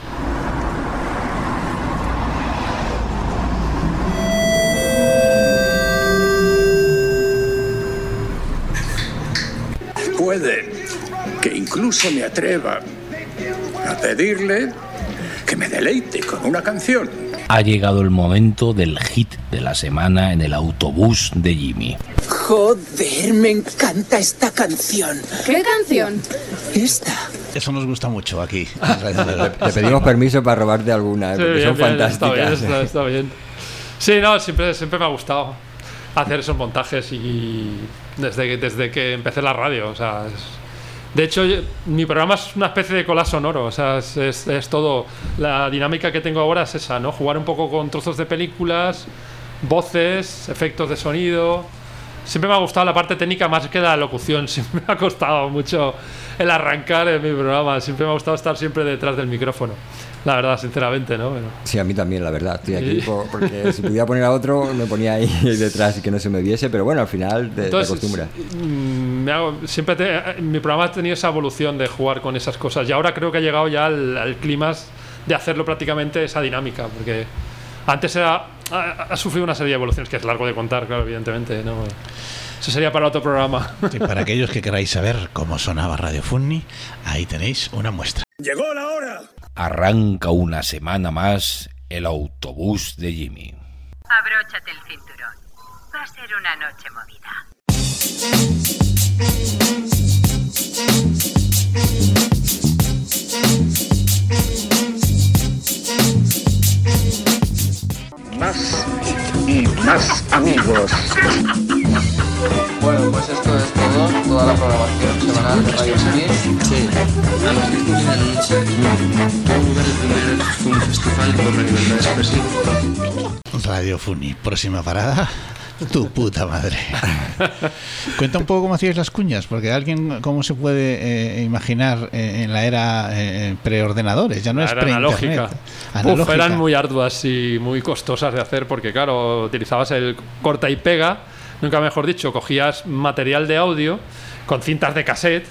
Puede que incluso me atreva a pedirle que me deleite con una canción. Ha llegado el momento del hit de la semana en el autobús de Jimmy. Joder, me encanta esta canción. ¿Qué canción? Esta. Eso nos gusta mucho aquí. Te pedimos permiso para robarte alguna, ¿eh? Sí, porque bien, son bien, fantásticas. Está bien, está, está bien. Sí, no, siempre, siempre me ha gustado hacer esos montajes y desde que, desde que empecé la radio, o sea... Es, de hecho, mi programa es una especie de collage sonoro, o sea, es, es, es todo. La dinámica que tengo ahora es esa, ¿no? Jugar un poco con trozos de películas, voces, efectos de sonido. Siempre me ha gustado la parte técnica más que la locución. Siempre me ha costado mucho el arrancar en mi programa. Siempre me ha gustado estar siempre detrás del micrófono. La verdad, sinceramente, ¿no? Pero... Sí, a mí también, la verdad. Estoy aquí por, porque si pudiera poner a otro, me ponía ahí detrás y que no se me viese, pero bueno, al final te, Entonces, te acostumbras. Me hago, siempre te, mi programa ha tenido esa evolución de jugar con esas cosas y ahora creo que ha llegado ya al, al clímax de hacerlo prácticamente esa dinámica, porque antes era, ha, ha sufrido una serie de evoluciones que es largo de contar, claro, evidentemente, ¿no? Eso sería para otro programa. Sí, para aquellos que queráis saber cómo sonaba Radio Funny, ahí tenéis una muestra. ¡Llegó la hora! Arranca una semana más el autobús de Jimmy. Abróchate el cinturón. Va a ser una noche movida. Más y más amigos. Bueno, pues esto es todo, toda la programación semanal de Radio Smith. Sí. a los que culminan un segundo lugar de primer fue un festival por la libertad de expresión. Radio Funi, próxima parada. Tu puta madre. Cuenta un poco cómo hacíais las cuñas, porque alguien, ¿cómo se puede eh, imaginar eh, en la era eh, preordenadores? Ya no es pre-internet. Uf, eran muy arduas y muy costosas de hacer, porque claro, utilizabas el corta y pega, nunca mejor dicho, cogías material de audio con cintas de cassette.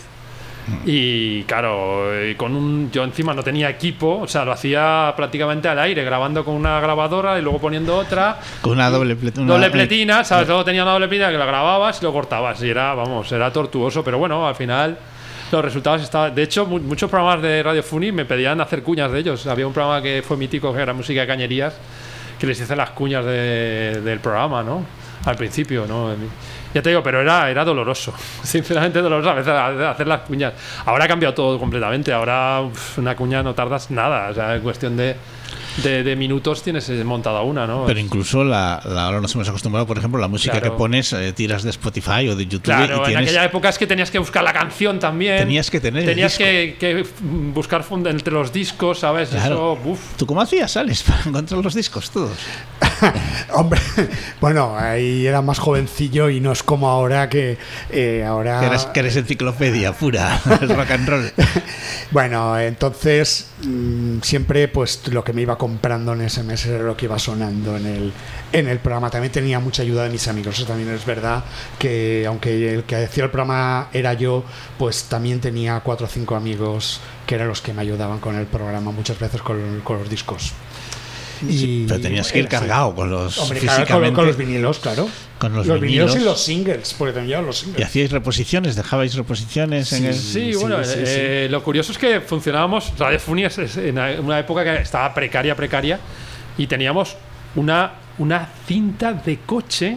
Y claro, y con un, yo encima no tenía equipo, o sea, lo hacía prácticamente al aire, grabando con una grabadora y luego poniendo otra. Con una doble pletina. Doble pletina, ¿sabes? Luego tenía una doble pletina que la grababas y lo cortabas. Y era, vamos, era tortuoso, pero bueno, al final los resultados estaban. De hecho, mu- muchos programas de Radio Funi me pedían hacer cuñas de ellos. Había un programa que fue mítico, que era Música de Cañerías, que les hice las cuñas de, del programa, ¿no? Al principio, ¿no? Ya te digo, pero era, era doloroso, sinceramente doloroso a veces hacer las cuñas. Ahora ha cambiado todo completamente, ahora uf, una cuña no tardas nada, o sea, en cuestión de, de, de minutos tienes montada una, ¿no? Pero incluso la, la, ahora nos hemos acostumbrado, por ejemplo, la música Claro. que pones, eh, tiras de Spotify o de YouTube. Claro, y tienes, en aquella época es que tenías que buscar la canción también. Tenías que tener el Tenías disco. que, que buscar fund- entre los discos, ¿sabes? Claro. Eso, uf. ¿Tú cómo hacías, Alex, para encontrar los discos todos? Hombre, bueno, ahí era más jovencillo y no es como ahora que eh, ahora Que eres, que eres enciclopedia pura, el rock and roll. Bueno, entonces mmm, siempre pues lo que me iba comprando en ese mes era lo que iba sonando en el en el programa. También tenía mucha ayuda de mis amigos. Eso también es verdad, que aunque el que hacía el programa era yo, pues también tenía cuatro o cinco amigos que eran los que me ayudaban con el programa, muchas veces con, con los discos. Y, Sí, pero tenías que ir era así. cargado con los Hombre, claro, físicamente, con, con los vinilos, claro. con los, Los vinilos. vinilos y los singles, porque también llevaban los singles. ¿Y hacíais reposiciones? ¿Dejabais reposiciones en el...? Sí, bueno, sí, eh, lo curioso es que funcionábamos, Radio Funi es, es en una época que estaba precaria, precaria, y teníamos una, una cinta de coche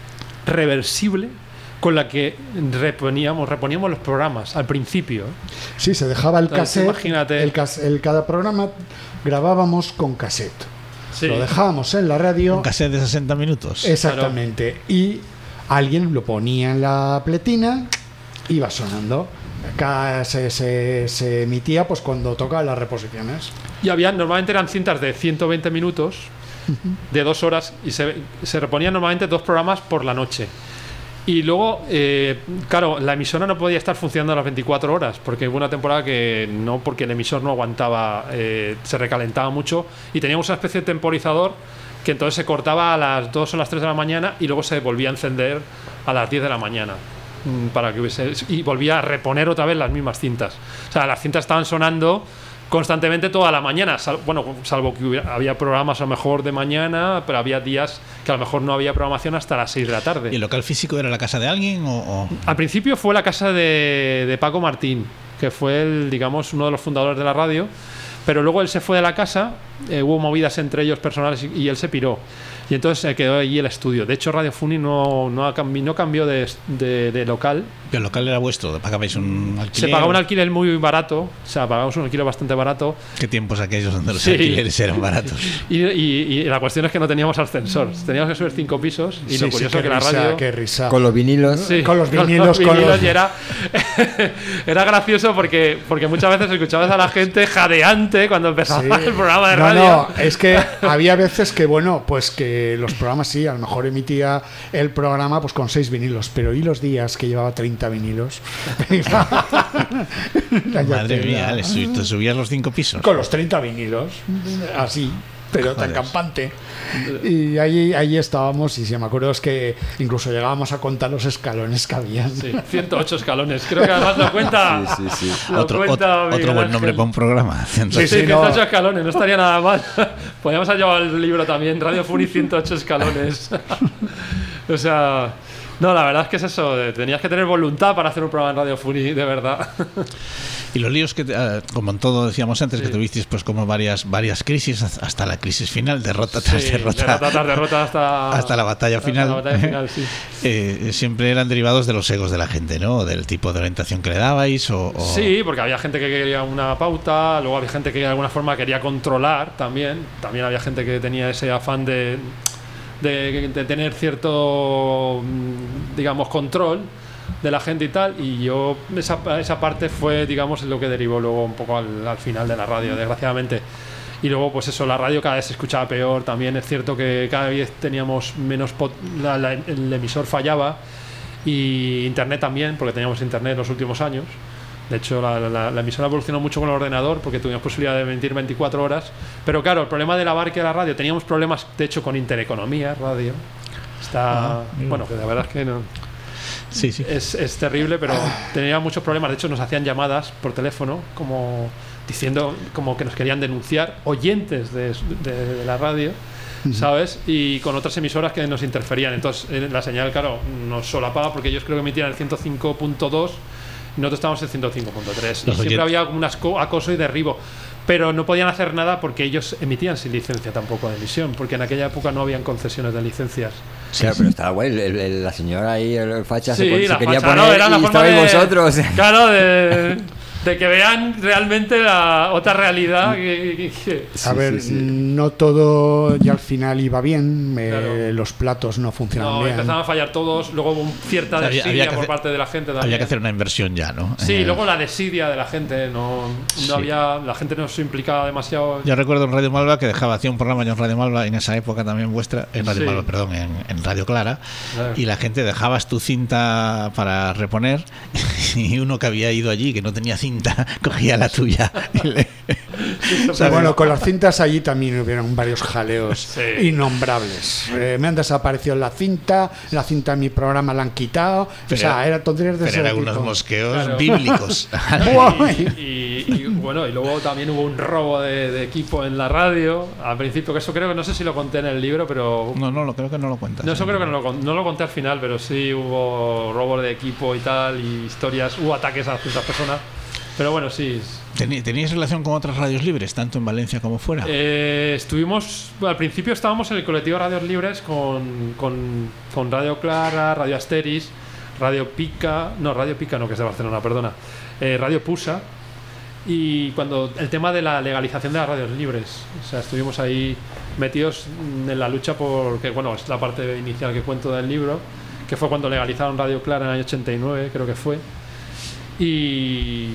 reversible con la que reponíamos, reponíamos los programas al principio. Sí, se dejaba el Entonces, cassette. imagínate. El, cas- el cada programa grabábamos con cassette. Sí. Lo dejábamos en la radio. Un cassette de sesenta minutos. Exactamente. Y alguien lo ponía en la pletina, iba sonando. Acá se, se, se emitía pues cuando toca las reposiciones. Y había, normalmente eran cintas de ciento veinte minutos, de dos horas, y se, se reponían normalmente dos programas por la noche. Y luego, eh, claro, la emisora no podía estar funcionando a las veinticuatro horas, porque hubo una temporada que no, porque el emisor no aguantaba, eh, se recalentaba mucho, y teníamos una especie de temporizador que entonces se cortaba a las dos o las tres de la mañana y luego se volvía a encender a las diez de la mañana. mm, Para que hubiese, y volvía a reponer otra vez las mismas cintas. O sea, las cintas estaban sonando constantemente toda la mañana, sal, bueno, salvo que hubiera, había programas a lo mejor de mañana, pero había días que a lo mejor no había programación hasta las seis de la tarde. ¿Y el local físico era la casa de alguien o...? o... Al principio fue la casa de, de Paco Martín, que fue el, digamos, uno de los fundadores de la radio, pero luego él se fue de la casa, eh, hubo movidas entre ellos personales y, y él se piró. Y entonces se quedó allí el estudio. De hecho, Radio Funi no, no, ha cambi- no cambió de, de, de local. ¿El local era vuestro? ¿Pagabais un alquiler? Se pagaba un alquiler muy barato, o sea, pagamos un alquiler bastante barato. ¿Qué tiempos aquellos donde los Sí. alquileres eran baratos? Y, y, y la cuestión es que no teníamos ascensor. Teníamos que subir cinco pisos. Y Sí, lo curioso sí, es que qué la risa, radio. qué risa. Con los vinilos. Sí, Con los vinilos, con los- y era, era gracioso porque, porque muchas veces escuchabas a la gente jadeante cuando empezaba Sí. el programa de No, radio. no, es que había veces que, bueno, pues que los programas sí, a lo mejor emitía el programa pues con seis vinilos, pero ¿y los días que llevaba treinta vinilos? Madre mía, le sub- te subías los cinco pisos. Con los treinta vinilos, así, pero tan Joder. campante. Y ahí, ahí estábamos, y si me acuerdo es que incluso llegábamos a contar los escalones que habían. Sí, ciento ocho escalones. Creo que además lo cuenta. Sí, sí, sí. Lo Otro, cuenta otro, otro Miguel buen nombre Ángel. para un programa. ciento ocho. Sí, Sí, ciento ocho no. escalones, no estaría nada mal. Podríamos haber llevado el libro también, Radio Funi ciento ocho escalones. O sea, no, la verdad es que es eso, de- tenías que tener voluntad para hacer un programa en Radio Funi, de verdad. Y los líos que, eh, como en todo decíamos antes, Sí. que tuvisteis pues como varias varias crisis hasta la crisis final, derrota tras Sí, derrota, derrota tras derrota hasta, hasta la batalla hasta final. la batalla final, sí. Eh, siempre eran derivados de los egos de la gente, ¿no? Del tipo de orientación que le dabais o... o- Sí, porque había gente que quería una pauta, luego había gente que de alguna forma quería controlar también. También había gente que tenía ese afán de, de, de tener cierto, mm, digamos, control. de la gente y tal, y yo esa, esa parte fue, digamos, lo que derivó luego un poco al, al final de la radio, desgraciadamente. Y luego, pues eso, la radio cada vez se escuchaba peor. También es cierto que cada vez teníamos menos pot- la, la, el emisor fallaba, y internet también, porque teníamos internet en los últimos años. De hecho, la, la, la emisora evolucionó mucho con el ordenador porque tuvimos posibilidad de emitir veinticuatro horas. Pero claro, el problema del abarque de la radio, teníamos problemas, de hecho, con Intereconomía Radio. Está, ah, bueno, que la verdad es que no. Sí, sí. Es, es terrible, pero tenía muchos problemas. De hecho, nos hacían llamadas por teléfono, como diciendo, como que nos querían denunciar, oyentes de, de, de la radio, ¿sabes? Y con otras emisoras que nos interferían. Entonces, la señal, claro, nos solapaba porque ellos creo que emitían el ciento cinco punto dos. Nosotros estábamos en ciento cinco punto tres y siempre había un acoso y derribo, pero no podían hacer nada porque ellos emitían sin licencia tampoco de emisión, porque en aquella época no habían concesiones de licencias. Sí, pero estaba guay, el, el, la señora ahí, el facha, sí, se, se quería facha, poner no, era la y forma estabais de, vosotros. Claro, de, de que vean realmente la otra realidad. Que, que, que. A sí, ver, sí, sí. no todo ya al final iba bien, eh, claro. Los platos no funcionaban no, bien. Empezaban a fallar todos, luego hubo cierta había, desidia había por hacer, parte de la gente también. Había que hacer una inversión ya, ¿no? Sí, eh, luego la desidia de la gente, no, no sí. había, la gente no se implicaba demasiado. Yo recuerdo en Radio Malva que dejaba, hacía un programa yo en Radio Malva, en esa época también vuestra, en Radio sí. Malva, perdón, en, en Radio Clara, claro. Y la gente dejabas tu cinta para reponer y uno que había ido allí, que no tenía cinta, cogía la tuya. Le... o sea, bueno, con las cintas allí también hubieron varios jaleos sí. innombrables. Eh, me han desaparecido la cinta, la cinta de mi programa la han quitado. Pero, o sea, era tonterías de pero ese eran tipo. unos mosqueos claro. bíblicos. y, y, y, y bueno, y luego también hubo un robo de, de equipo en la radio. Al principio, que eso creo que no sé si lo conté en el libro, pero. No, no, lo creo que no lo cuentas. No, eso creo que no lo, no lo conté al final, pero sí hubo robo de equipo y tal, y historias, hubo ataques a ciertas personas. Pero bueno, sí. ¿Teníais relación con otras radios libres, tanto en Valencia como fuera? Eh, estuvimos, al principio estábamos en el colectivo Radios Libres con, con, con Radio Clara, Radio Asteris, Radio Pica, no, Radio Pica no, que es de Barcelona, perdona, eh, Radio Pusa, y cuando el tema de la legalización de las radios libres, o sea, estuvimos ahí metidos en la lucha por, que bueno, es la parte inicial que cuento del libro, que fue cuando legalizaron Radio Clara en el año ochenta y nueve, creo que fue, y...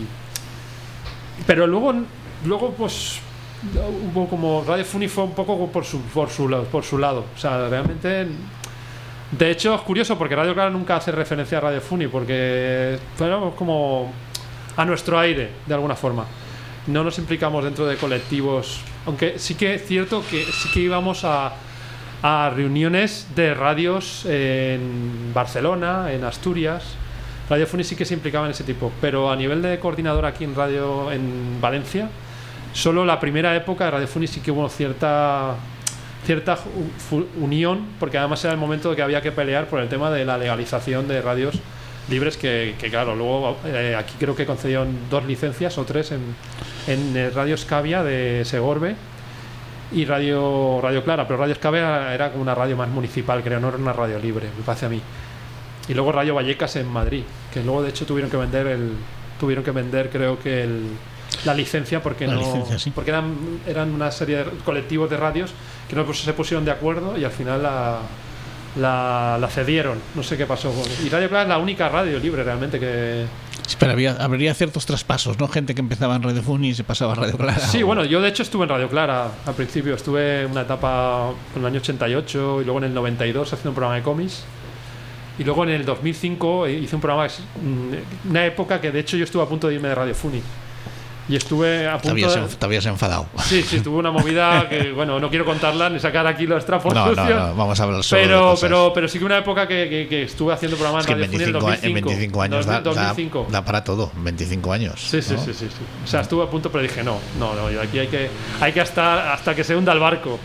pero luego luego pues hubo como Radio Funi fue un poco por su por su lado por su lado o sea, realmente, de hecho es curioso porque Radio Clara nunca hace referencia a Radio Funi porque fuéramos como a nuestro aire de alguna forma, no nos implicamos dentro de colectivos, aunque sí que es cierto que sí que íbamos a a reuniones de radios en Barcelona, en Asturias. Radio Funi sí que se implicaba en ese tipo, pero a nivel de coordinador aquí en radio en Valencia, solo la primera época de Radio Funi sí que hubo cierta cierta unión, porque además era el momento de que había que pelear por el tema de la legalización de radios libres, que, que claro, luego eh, aquí creo que concedieron dos licencias o tres en, en Radio Escavia de Segorbe y Radio Radio Clara, pero Radio Escavia era como una radio más municipal, creo, no era una radio libre, me parece a mí. Y luego Radio Vallecas en Madrid, que luego de hecho tuvieron que vender el tuvieron que vender creo que el, la licencia porque la no licencia, sí. porque eran eran una serie de colectivos de radios que no se pusieron de acuerdo y al final la la, la cedieron, no sé qué pasó. Y Radio Clara es la única radio libre realmente que sí, pero había, habría ciertos traspasos, ¿no? Gente que empezaba en Radio Funi y se pasaba a Radio Clara. Sí, o... bueno, yo de hecho estuve en Radio Clara al principio, estuve en una etapa en el año ochenta y ocho y luego en el noventa y dos haciendo un programa de cómics. Y luego en el dos mil cinco hice un programa, una época que de hecho yo estuve a punto de irme de Radio Funi. Y estuve a punto de... de... Te habías enfadado. Sí, sí, tuve una movida que, bueno, no quiero contarla ni sacar aquí los trapos no, sucios. No, no, vamos a hablar solo pero, de cosas. pero, pero sí que una época que, que, que estuve haciendo programas en Radio Funi en el dos mil cinco. En veinticinco años da, dos mil cinco. Da, da para todo, veinticinco años. Sí, sí, ¿no? sí, sí, sí. O sea, estuve a punto, pero dije, no, no, no, aquí hay que, hay que hasta, hasta que se hunda el barco.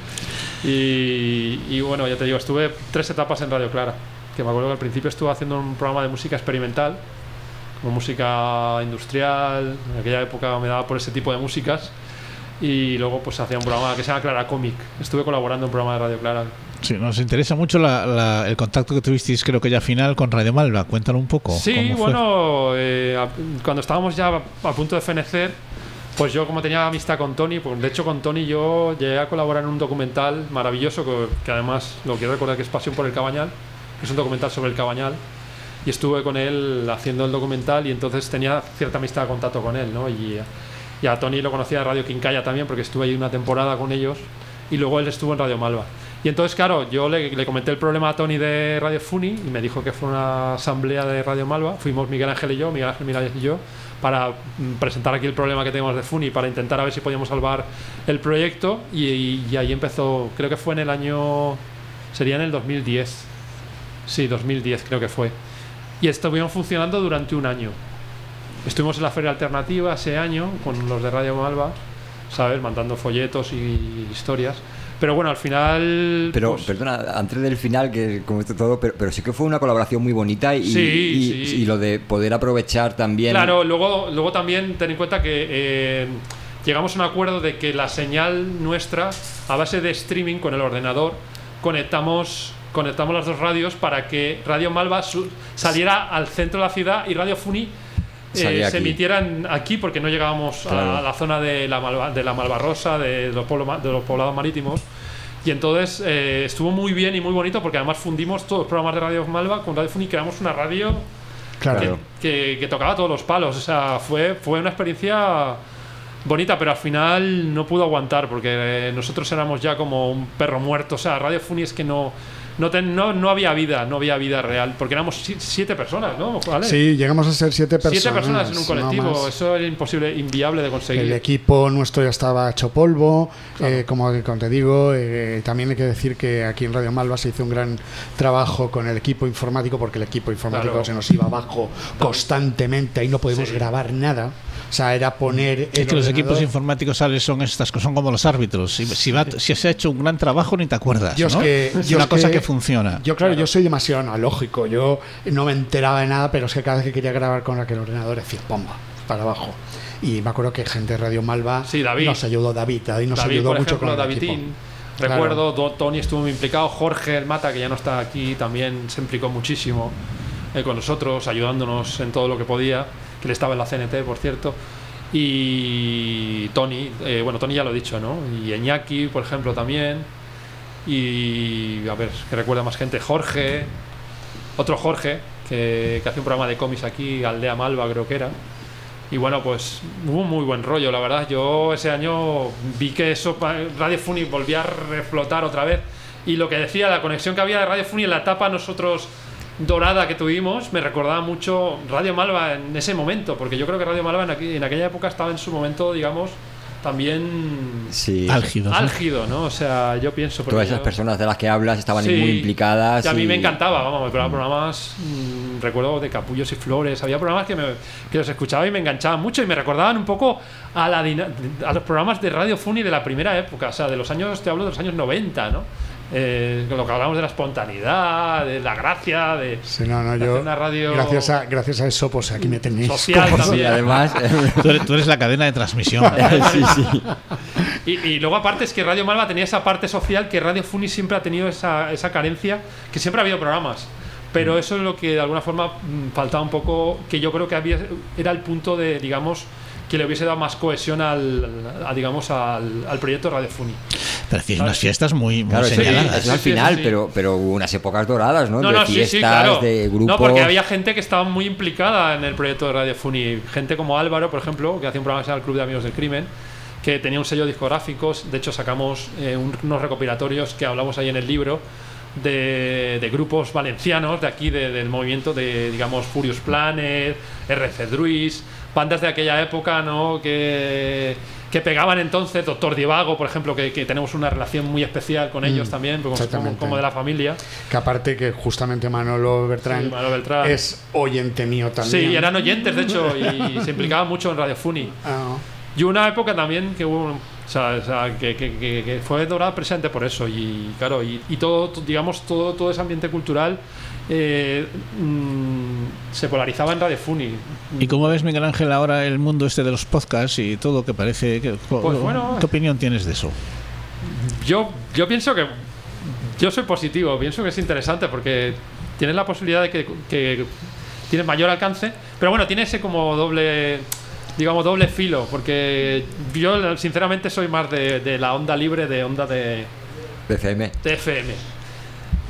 Y, y bueno, ya te digo, estuve tres etapas en Radio Clara. Que me acuerdo que al principio estuve haciendo un programa de música experimental, como música industrial, en aquella época me daba por ese tipo de músicas, y luego pues hacía un programa que se llama Clara Comic, estuve colaborando en un programa de Radio Clara. Sí, nos interesa mucho la, la, el contacto que tuvisteis, creo que ya final, con Radio Malva, cuéntalo un poco. Sí, bueno, eh, a, cuando estábamos ya a, a punto de fenecer, pues yo como tenía amistad con Tony, pues de hecho con Tony yo llegué a colaborar en un documental maravilloso, que, que además lo quiero recordar que es Pasión por el Cabañal, que es un documental sobre el Cabañal. y estuve con él haciendo el documental y entonces tenía cierta amistad de contacto con él, ¿no? Y, y a Tony lo conocía de Radio Quincalla también porque estuve ahí una temporada con ellos y luego él estuvo en Radio Malva. Y entonces, claro, yo le, le comenté el problema a Tony de Radio Funi y me dijo que fue una asamblea de Radio Malva. Fuimos Miguel Ángel y yo, Miguel Ángel Miralles y yo, para mm, presentar aquí el problema que tenemos de Funi, para intentar a ver si podíamos salvar el proyecto. Y, y, y ahí empezó, creo que fue en el año... sería en el dos mil diez. Sí, dos mil diez creo que fue. Y estuvimos funcionando durante un año. Estuvimos en la Feria Alternativa ese año con los de Radio Malva, ¿sabes? Mandando folletos y historias. Pero bueno, al final... Pero, pues, perdona, antes del final, que como esto todo, pero, pero sí que fue una colaboración muy bonita y, sí, y, sí. y lo de poder aprovechar también... Claro, luego, luego también ten en cuenta que eh, llegamos a un acuerdo de que la señal nuestra, a base de streaming con el ordenador, conectamos... conectamos las dos radios para que Radio Malva su- saliera al centro de la ciudad y Radio Funi eh, se emitieran aquí porque no llegábamos Claro. a la zona de la, Malva, de la Malvarrosa, de los, pueblos, de los poblados marítimos. Y entonces eh, estuvo muy bien y muy bonito porque además fundimos todos los programas de Radio Malva con Radio Funi y creamos una radio Claro. que, que, que tocaba todos los palos. O sea, fue, fue una experiencia bonita, pero al final no pudo aguantar porque eh, nosotros éramos ya como un perro muerto. O sea, Radio Funi es que no... No, ten, no, no había vida, no había vida real, porque éramos si, siete personas, ¿no? ¿Vale? Sí, llegamos a ser siete personas. Siete personas en un colectivo, no más. eso era imposible, inviable de conseguir. El equipo nuestro ya estaba hecho polvo, claro. eh, como, como te digo, eh, también hay que decir que aquí en Radio Malva se hizo un gran trabajo con el equipo informático, porque el equipo informático Claro. se nos iba abajo constantemente, ahí no podíamos Sí. grabar nada. O sea, era poner. Es que los equipos informáticos, ¿sabes? Son estas cosas, son como los árbitros. Si, si, va, si se ha hecho un gran trabajo, ni te acuerdas. Yo es ¿no? que- es yo una es cosa que- que funciona. Yo, claro, yo soy demasiado analógico. Yo no me enteraba de nada, pero es que cada vez que quería grabar con aquel ordenador decía ¡pomba! Para abajo. Y me acuerdo que gente de Radio Malva Sí, David. nos ayudó, David. David nos David, ayudó por mucho ejemplo, con el Davidín. equipo. Recuerdo, Do- Tony estuvo muy implicado, Jorge el Mata, que ya no está aquí, también se implicó muchísimo eh, con nosotros, ayudándonos en todo lo que podía, que él estaba en la C N T, por cierto. Y Tony, eh, bueno, Tony ya lo he dicho, ¿no? Y Iñaki, por ejemplo, también. Y a ver, que recuerda más gente, Jorge, otro Jorge, que, que hace un programa de cómics aquí, Aldea Malva creo que era. Y bueno, pues hubo un muy buen rollo, la verdad. Yo ese año vi que eso, Radio Funi volvía a reflotar otra vez. Y lo que decía, la conexión que había de Radio Funi en la etapa nosotros dorada que tuvimos, me recordaba mucho Radio Malva en ese momento, porque yo creo que Radio Malva en, aquí, en aquella época estaba en su momento, digamos, también Sí. Álgido. ¿no? álgido, ¿no? O sea, yo pienso... porque Todas esas yo- personas de las que hablas estaban Sí, muy implicadas. y a mí y- me encantaba, vamos, pero programas, mmm, recuerdo de Capullos y Flores, había programas que, me, que los escuchaba y me enganchaban mucho y me recordaban un poco a, la, dina- a los programas de Radio Funi de la primera época, o sea, de los años, te hablo de los años noventa, ¿no? Eh, con lo que hablamos de la espontaneidad, de la gracia, de, Sí, no, no, de yo, hacer una radio gracias, a, gracias a eso, pues aquí me tenéis. social como- también. Y además, Tú eres, tú eres la cadena de transmisión. sí, sí. Y, y luego aparte es que Radio Malva tenía esa parte social que Radio Funi siempre ha tenido esa, esa carencia, que siempre ha habido programas. Pero eso es lo que de alguna forma mm, faltaba un poco, que yo creo que había, era el punto de, digamos, que le hubiese dado más cohesión al, a, digamos, al, al proyecto Radio Funi. Pero hacíais unas fiestas muy, muy Claro, eso, señaladas. eso al Sí, sí, final, sí. Pero, pero hubo unas épocas doradas, ¿no? No, de no, sí, fiestas, sí, claro. de grupos. No, porque había gente que estaba muy implicada en el proyecto de Radio Funi. Gente como Álvaro, por ejemplo, que hacía un programa que se llama El Club de Amigos del Crimen, que tenía un sello discográfico. De hecho, sacamos eh, un- unos recopilatorios que hablamos ahí en el libro de, de grupos valencianos de aquí, de- del movimiento de, digamos, Furious Planet, R C Druis, bandas de aquella época, ¿no? Que, que pegaban entonces, Doctor Divago, por ejemplo, que, que tenemos una relación muy especial con ellos Mm, también, porque como, exactamente. como de la familia. Que aparte que justamente Manolo Bertrán, Sí, Manolo Beltrán. es oyente mío también. Sí, eran oyentes, de hecho, y se implicaban mucho en Radio Funi. Ah, Y una época también que hubo, o sea, o sea, que, que- que- que fue dorada presente por eso. Y claro, y, y todo, to- digamos, todo, todo ese ambiente cultural eh, mm, se polarizaba en Radio Funi. ¿Y cómo ves, Miguel Ángel, ahora el mundo este de los podcasts y todo que parece... Que, Pues bueno. ¿Qué opinión tienes de eso? Yo, yo pienso que. Yo soy positivo, pienso que es interesante porque tienes la posibilidad de que, que tienes mayor alcance, pero bueno, tiene ese como doble. Digamos, doble filo, porque yo sinceramente soy más de, de la onda libre, de onda de, de F M. de F M.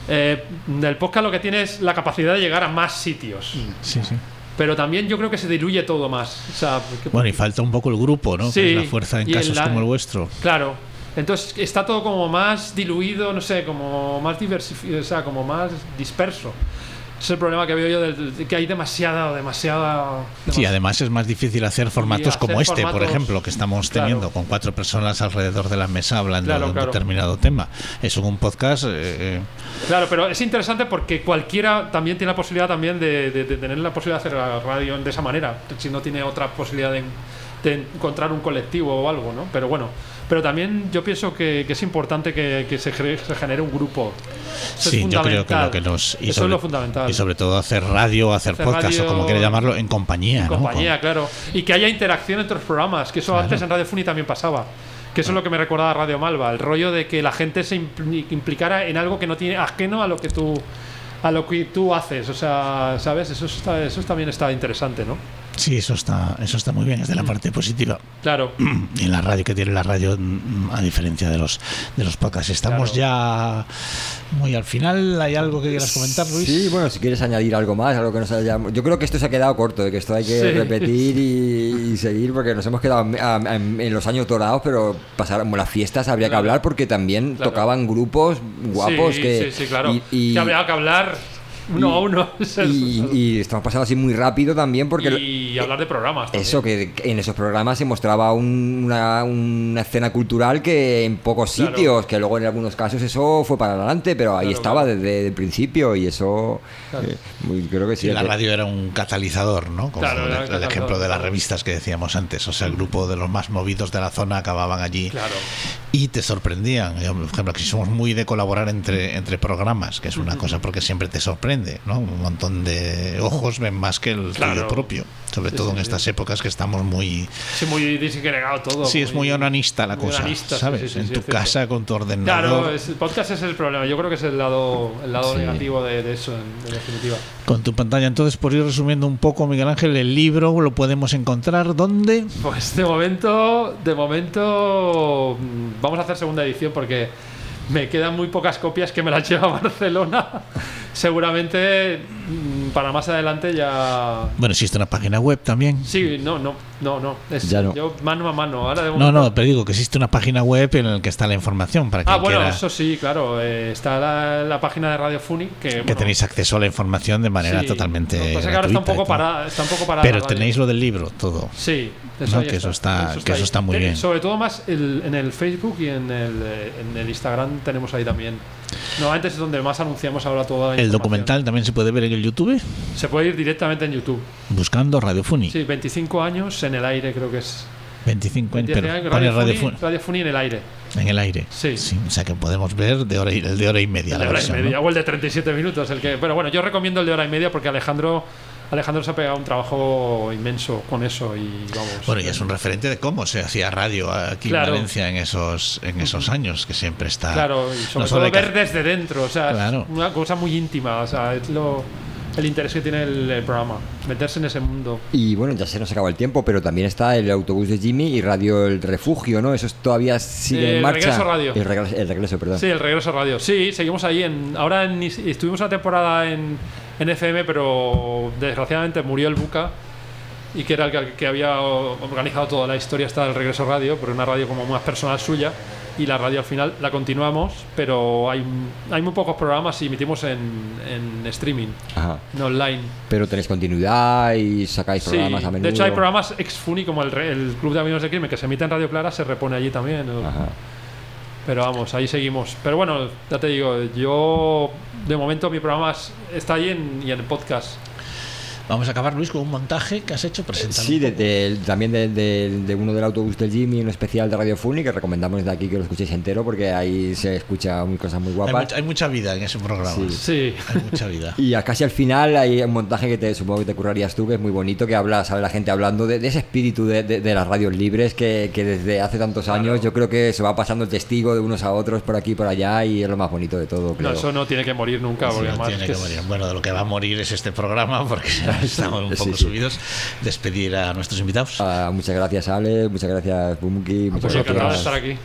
Eh, el podcast lo que tiene es la capacidad de llegar a más sitios. Sí, sí. Pero también yo creo que se diluye todo más. O sea, porque, bueno, y falta un poco el grupo, ¿no? Sí, que es la fuerza en casos la, como el vuestro. Claro. Entonces está todo como más diluido, no sé, como más diversificado, o sea, como más disperso. Es el problema que veo yo, del, de que hay demasiada, demasiada... Sí, además es más difícil hacer formatos hacer como este, formatos, por ejemplo, que estamos teniendo, claro, con cuatro personas alrededor de la mesa hablando claro, de un claro. determinado tema. Eso en un podcast... Eh, claro, pero es interesante porque cualquiera también tiene la posibilidad también de, de, de tener la posibilidad de hacer la radio de esa manera, si no tiene otra posibilidad de, de encontrar un colectivo o algo, ¿no? Pero bueno... Pero también yo pienso que, que es importante que, que se, cree, se genere un grupo. Eso sí, es yo creo que lo que nos... Y Eso sobre, es lo fundamental. Y sobre todo hacer radio, hacer, hacer podcast radio, o como quiera llamarlo, en compañía. En ¿no? compañía, Con... claro. Y que haya interacción entre los programas, que eso claro. antes en Radio Funi también pasaba. Que eso es lo que me recordaba Radio Malva, el rollo de que la gente se implicara en algo que no tiene ajeno a lo que tú a lo que tú haces. O sea, ¿sabes? Eso, está, eso también está interesante, ¿no? Sí, eso está, eso está muy bien, es de la parte positiva. Claro. Y en la radio que tiene la radio, a diferencia de los de los podcasts. Estamos claro. ya muy al final. ¿Hay algo que quieras comentar, Luis? Sí, bueno, si quieres añadir algo más, algo que nos haya... Yo creo que esto se ha quedado corto, de que esto hay que sí. repetir y, y seguir, porque nos hemos quedado en, en, en los años dorados, pero pasaron las fiestas, habría claro. que hablar, porque también claro. tocaban grupos guapos sí, que... Sí, sí, claro. Y, y, que habría que hablar... Uno y, a uno. Y, y estamos pasando así muy rápido también porque... Y hablar de programas también. Eso, que en esos programas se mostraba un, una, una escena cultural que en pocos sitios, claro. que luego en algunos casos eso fue para adelante, pero ahí claro, estaba claro. desde el principio y eso... Claro. Eh, muy, creo que sí. Y la radio era un catalizador, ¿no? Como claro, el, el catalizador, ejemplo de las revistas que decíamos antes. O sea, el grupo de los más movidos de la zona acababan allí claro. y te sorprendían. Yo, por ejemplo, aquí somos muy de colaborar entre, entre programas, que es una cosa porque siempre te sorprende, ¿no? Un montón de ojos ven más que el claro. tuyo propio, sobre sí, todo sí, en estas sí. épocas que estamos muy sí, muy disgregado todo. Sí, es muy onanista la muy cosa, onanista, ¿sabes? Sí, sí, en sí, tu casa con tu ordenador. Claro, es, el podcast es el problema. Yo creo que es el lado el lado sí. negativo de, de eso, en, en definitiva. Con tu pantalla, entonces, por ir resumiendo un poco, Miguel Ángel, el libro lo podemos encontrar ¿dónde? Pues de momento, de momento vamos a hacer segunda edición porque me quedan muy pocas copias que me las lleva a Barcelona. Seguramente para más adelante ya... Bueno, existe una página web también. Sí, no, no, no, no. Es ya no. Yo mano a mano. Ahora de no, no, pero digo que existe una página web en la que está la información para que Ah, bueno, quiera... eso sí, claro. Eh, está la, la página de Radio Funi que, que bueno, tenéis acceso a la información de manera sí, totalmente lo que pasa es que ahora está un poco parada, está un poco parada. Pero tenéis lo del libro, todo. Sí, eso ¿no? que, eso está, eso está, que eso está muy Ten, bien. Sobre todo más el, en el Facebook y en el, en el Instagram tenemos ahí también. Normalmente es donde más anunciamos ahora toda la ¿El documental también se puede ver en el YouTube? Se puede ir directamente en YouTube. Buscando Radio Funi. Sí, veinticinco años en el aire creo que es. veinticinco años, pero Radio, Radio, Radio, Funi, Funi, Radio Funi en el aire. En el aire. Sí. sí. O sea que podemos ver de hora y, el de hora y media. El de la hora versión, y media, ¿no? o el de treinta y siete minutos. El que, pero bueno, yo recomiendo el de hora y media porque Alejandro... Alejandro se ha pegado un trabajo inmenso con eso y vamos. Bueno, y es un referente de cómo se hacía radio aquí claro. en Valencia en esos en esos años, que siempre está. Claro, y sobre no todo ver que... desde dentro, o sea, claro. es una cosa muy íntima, o sea, es lo el interés que tiene el, el programa, meterse en ese mundo. Y bueno, ya se nos acabó el tiempo, pero también está el autobús de Jimmy y Radio El Refugio, ¿no? Eso todavía sigue el en marcha. Regreso Radio. El regreso, el regreso, perdón. Sí, el Regreso Radio. Sí, seguimos ahí. En, ahora en, estuvimos una temporada en, en F M, pero desgraciadamente murió el Buca, y que era el que, que había organizado toda la historia hasta el Regreso Radio, pero una radio como más personal suya. Y la radio al final la continuamos, pero hay, hay muy pocos programas y emitimos en, en streaming, Ajá. no online. Pero tenéis continuidad y sacáis programas sí, a menudo. De hecho hay programas ex-Funi como el, el Club de Amigos de Crimen que se emite en Radio Clara, se repone allí también. Ajá. Pero vamos, ahí seguimos. Pero bueno, ya te digo, yo de momento mi programa está ahí en, y en el podcast. Vamos a acabar, Luis, con un montaje que has hecho presentando. Sí, de, de, también de, de, de uno del autobús del Jimmy, un especial de Radio Funi que recomendamos desde aquí que lo escuchéis entero porque ahí se escucha muy, cosas muy guapas. Hay mucha, hay mucha vida en ese programa. Sí. sí. Hay mucha vida. Y casi al final hay un montaje que te supongo que te currarías tú, que es muy bonito, que habla, sabe la gente hablando de, de ese espíritu de, de, de las radios libres que, que desde hace tantos claro. años yo creo que se va pasando el testigo de unos a otros por aquí y por allá y es lo más bonito de todo. Creo. No, eso no tiene que morir nunca. Porque no además tiene que que morir. Bueno, de lo que va a morir es este programa porque estamos un poco sí, sí. subidos. Despedir a nuestros invitados. Uh, muchas gracias, Ale, muchas gracias, Bumuki, muchas pues gracias. Estar aquí.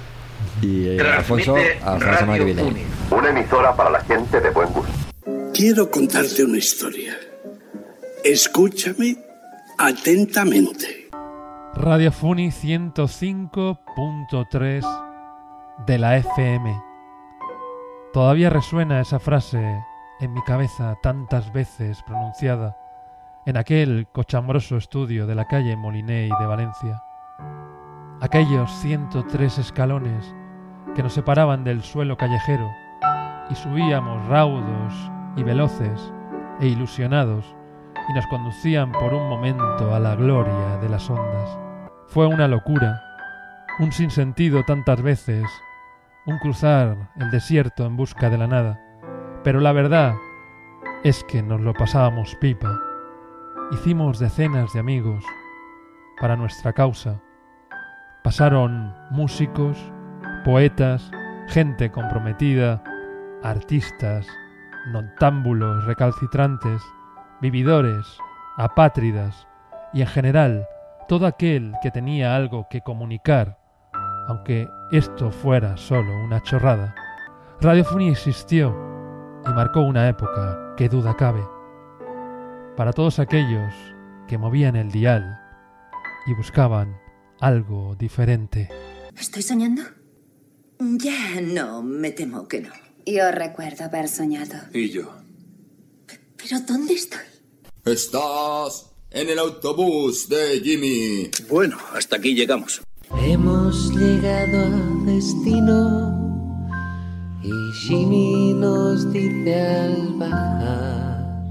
Y eh, Alfonso, hasta la semana que viene. Una emisora para la gente de buen gusto. Quiero contarte una historia. Escúchame atentamente. Radio Funi ciento cinco punto tres de la F M. Todavía resuena esa frase en mi cabeza tantas veces pronunciada en aquel cochambroso estudio de la calle Moliney de Valencia. Aquellos ciento tres escalones que nos separaban del suelo callejero y subíamos raudos y veloces e ilusionados y nos conducían por un momento a la gloria de las ondas. Fue una locura, un sinsentido tantas veces, un cruzar el desierto en busca de la nada, pero la verdad es que nos lo pasábamos pipa. Hicimos decenas de amigos para nuestra causa. Pasaron músicos, poetas, gente comprometida, artistas, noctámbulos recalcitrantes, vividores, apátridas y en general todo aquel que tenía algo que comunicar, aunque esto fuera solo una chorrada. Radio Funi existió y marcó una época, que duda cabe, para todos aquellos que movían el dial y buscaban algo diferente. ¿Estoy soñando? Ya no, me temo que no. Yo recuerdo haber soñado. Y yo. ¿Pero dónde estoy? Estás en el autobús de Jimmy. Bueno, hasta aquí llegamos. Hemos llegado a destino y Jimmy nos dice al bajar: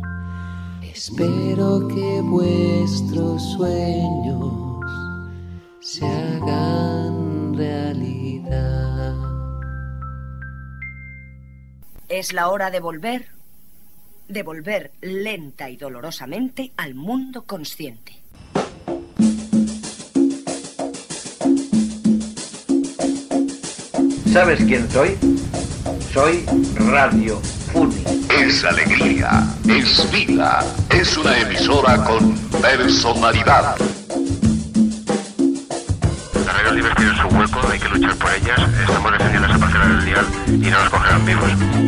espero que vuestros sueños se hagan realidad. Es la hora de volver, de volver lenta y dolorosamente al mundo consciente. ¿Sabes quién soy? Soy Radio Funi. Es alegría, es vida, es una emisora con personalidad. Las radios libres tienen su hueco, hay que luchar por ellas. Estamos defendiendo esa parcela del dial y no nos cogerán vivos.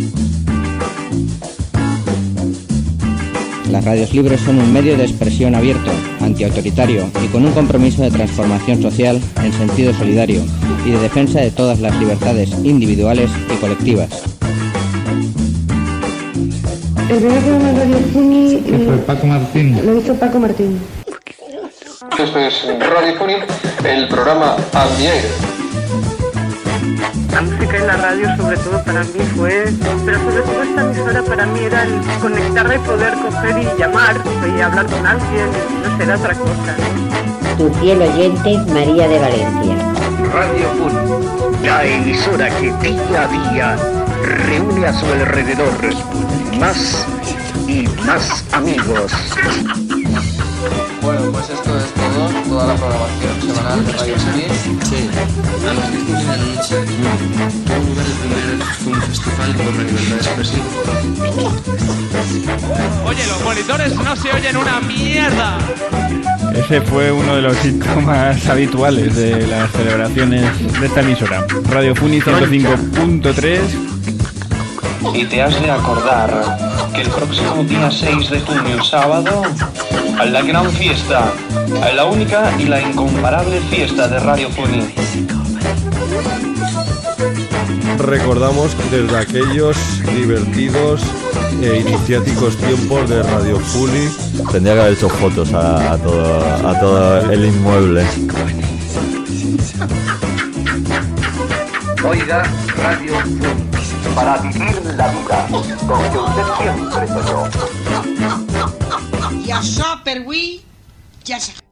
Las radios libres son un medio de expresión abierto, antiautoritario y con un compromiso de transformación social en sentido solidario y de defensa de todas las libertades individuales y colectivas. El primer programa de Radio Funi ¿Qué fue Paco Martín? Lo hizo Paco Martín. Esto es Radio Funi, el programa Al mi aire. La música en la radio sobre todo para mí fue, pero sobre todo esta emisora para mí era el conectar de poder coger y llamar y hablar con alguien, no será otra cosa. Tu fiel oyente, María de Valencia. Radio Funi, la emisora que día a día reúne a su alrededor más y más amigos. Bueno, pues esto es todo, toda la programación semanal de Radio Funi. Sí. A las diez de la noche, tuvo lugar el primer festival por la libertad de expresión. Oye, los monitores no se oyen una mierda. Ese fue uno de los síntomas habituales de las celebraciones de esta emisora. Radio Funi ciento cinco punto tres. Y te has de acordar que el próximo día seis de junio, sábado, a la gran fiesta, a la única y la incomparable fiesta de Radio Funi. Recordamos desde aquellos divertidos e iniciáticos tiempos de Radio Funi. Tendría que haber hecho fotos a, a, todo, a todo el inmueble. Oiga, Radio Funi, para vivir la vida con que usted siempre soñó. Ja, ça, per oui, ja,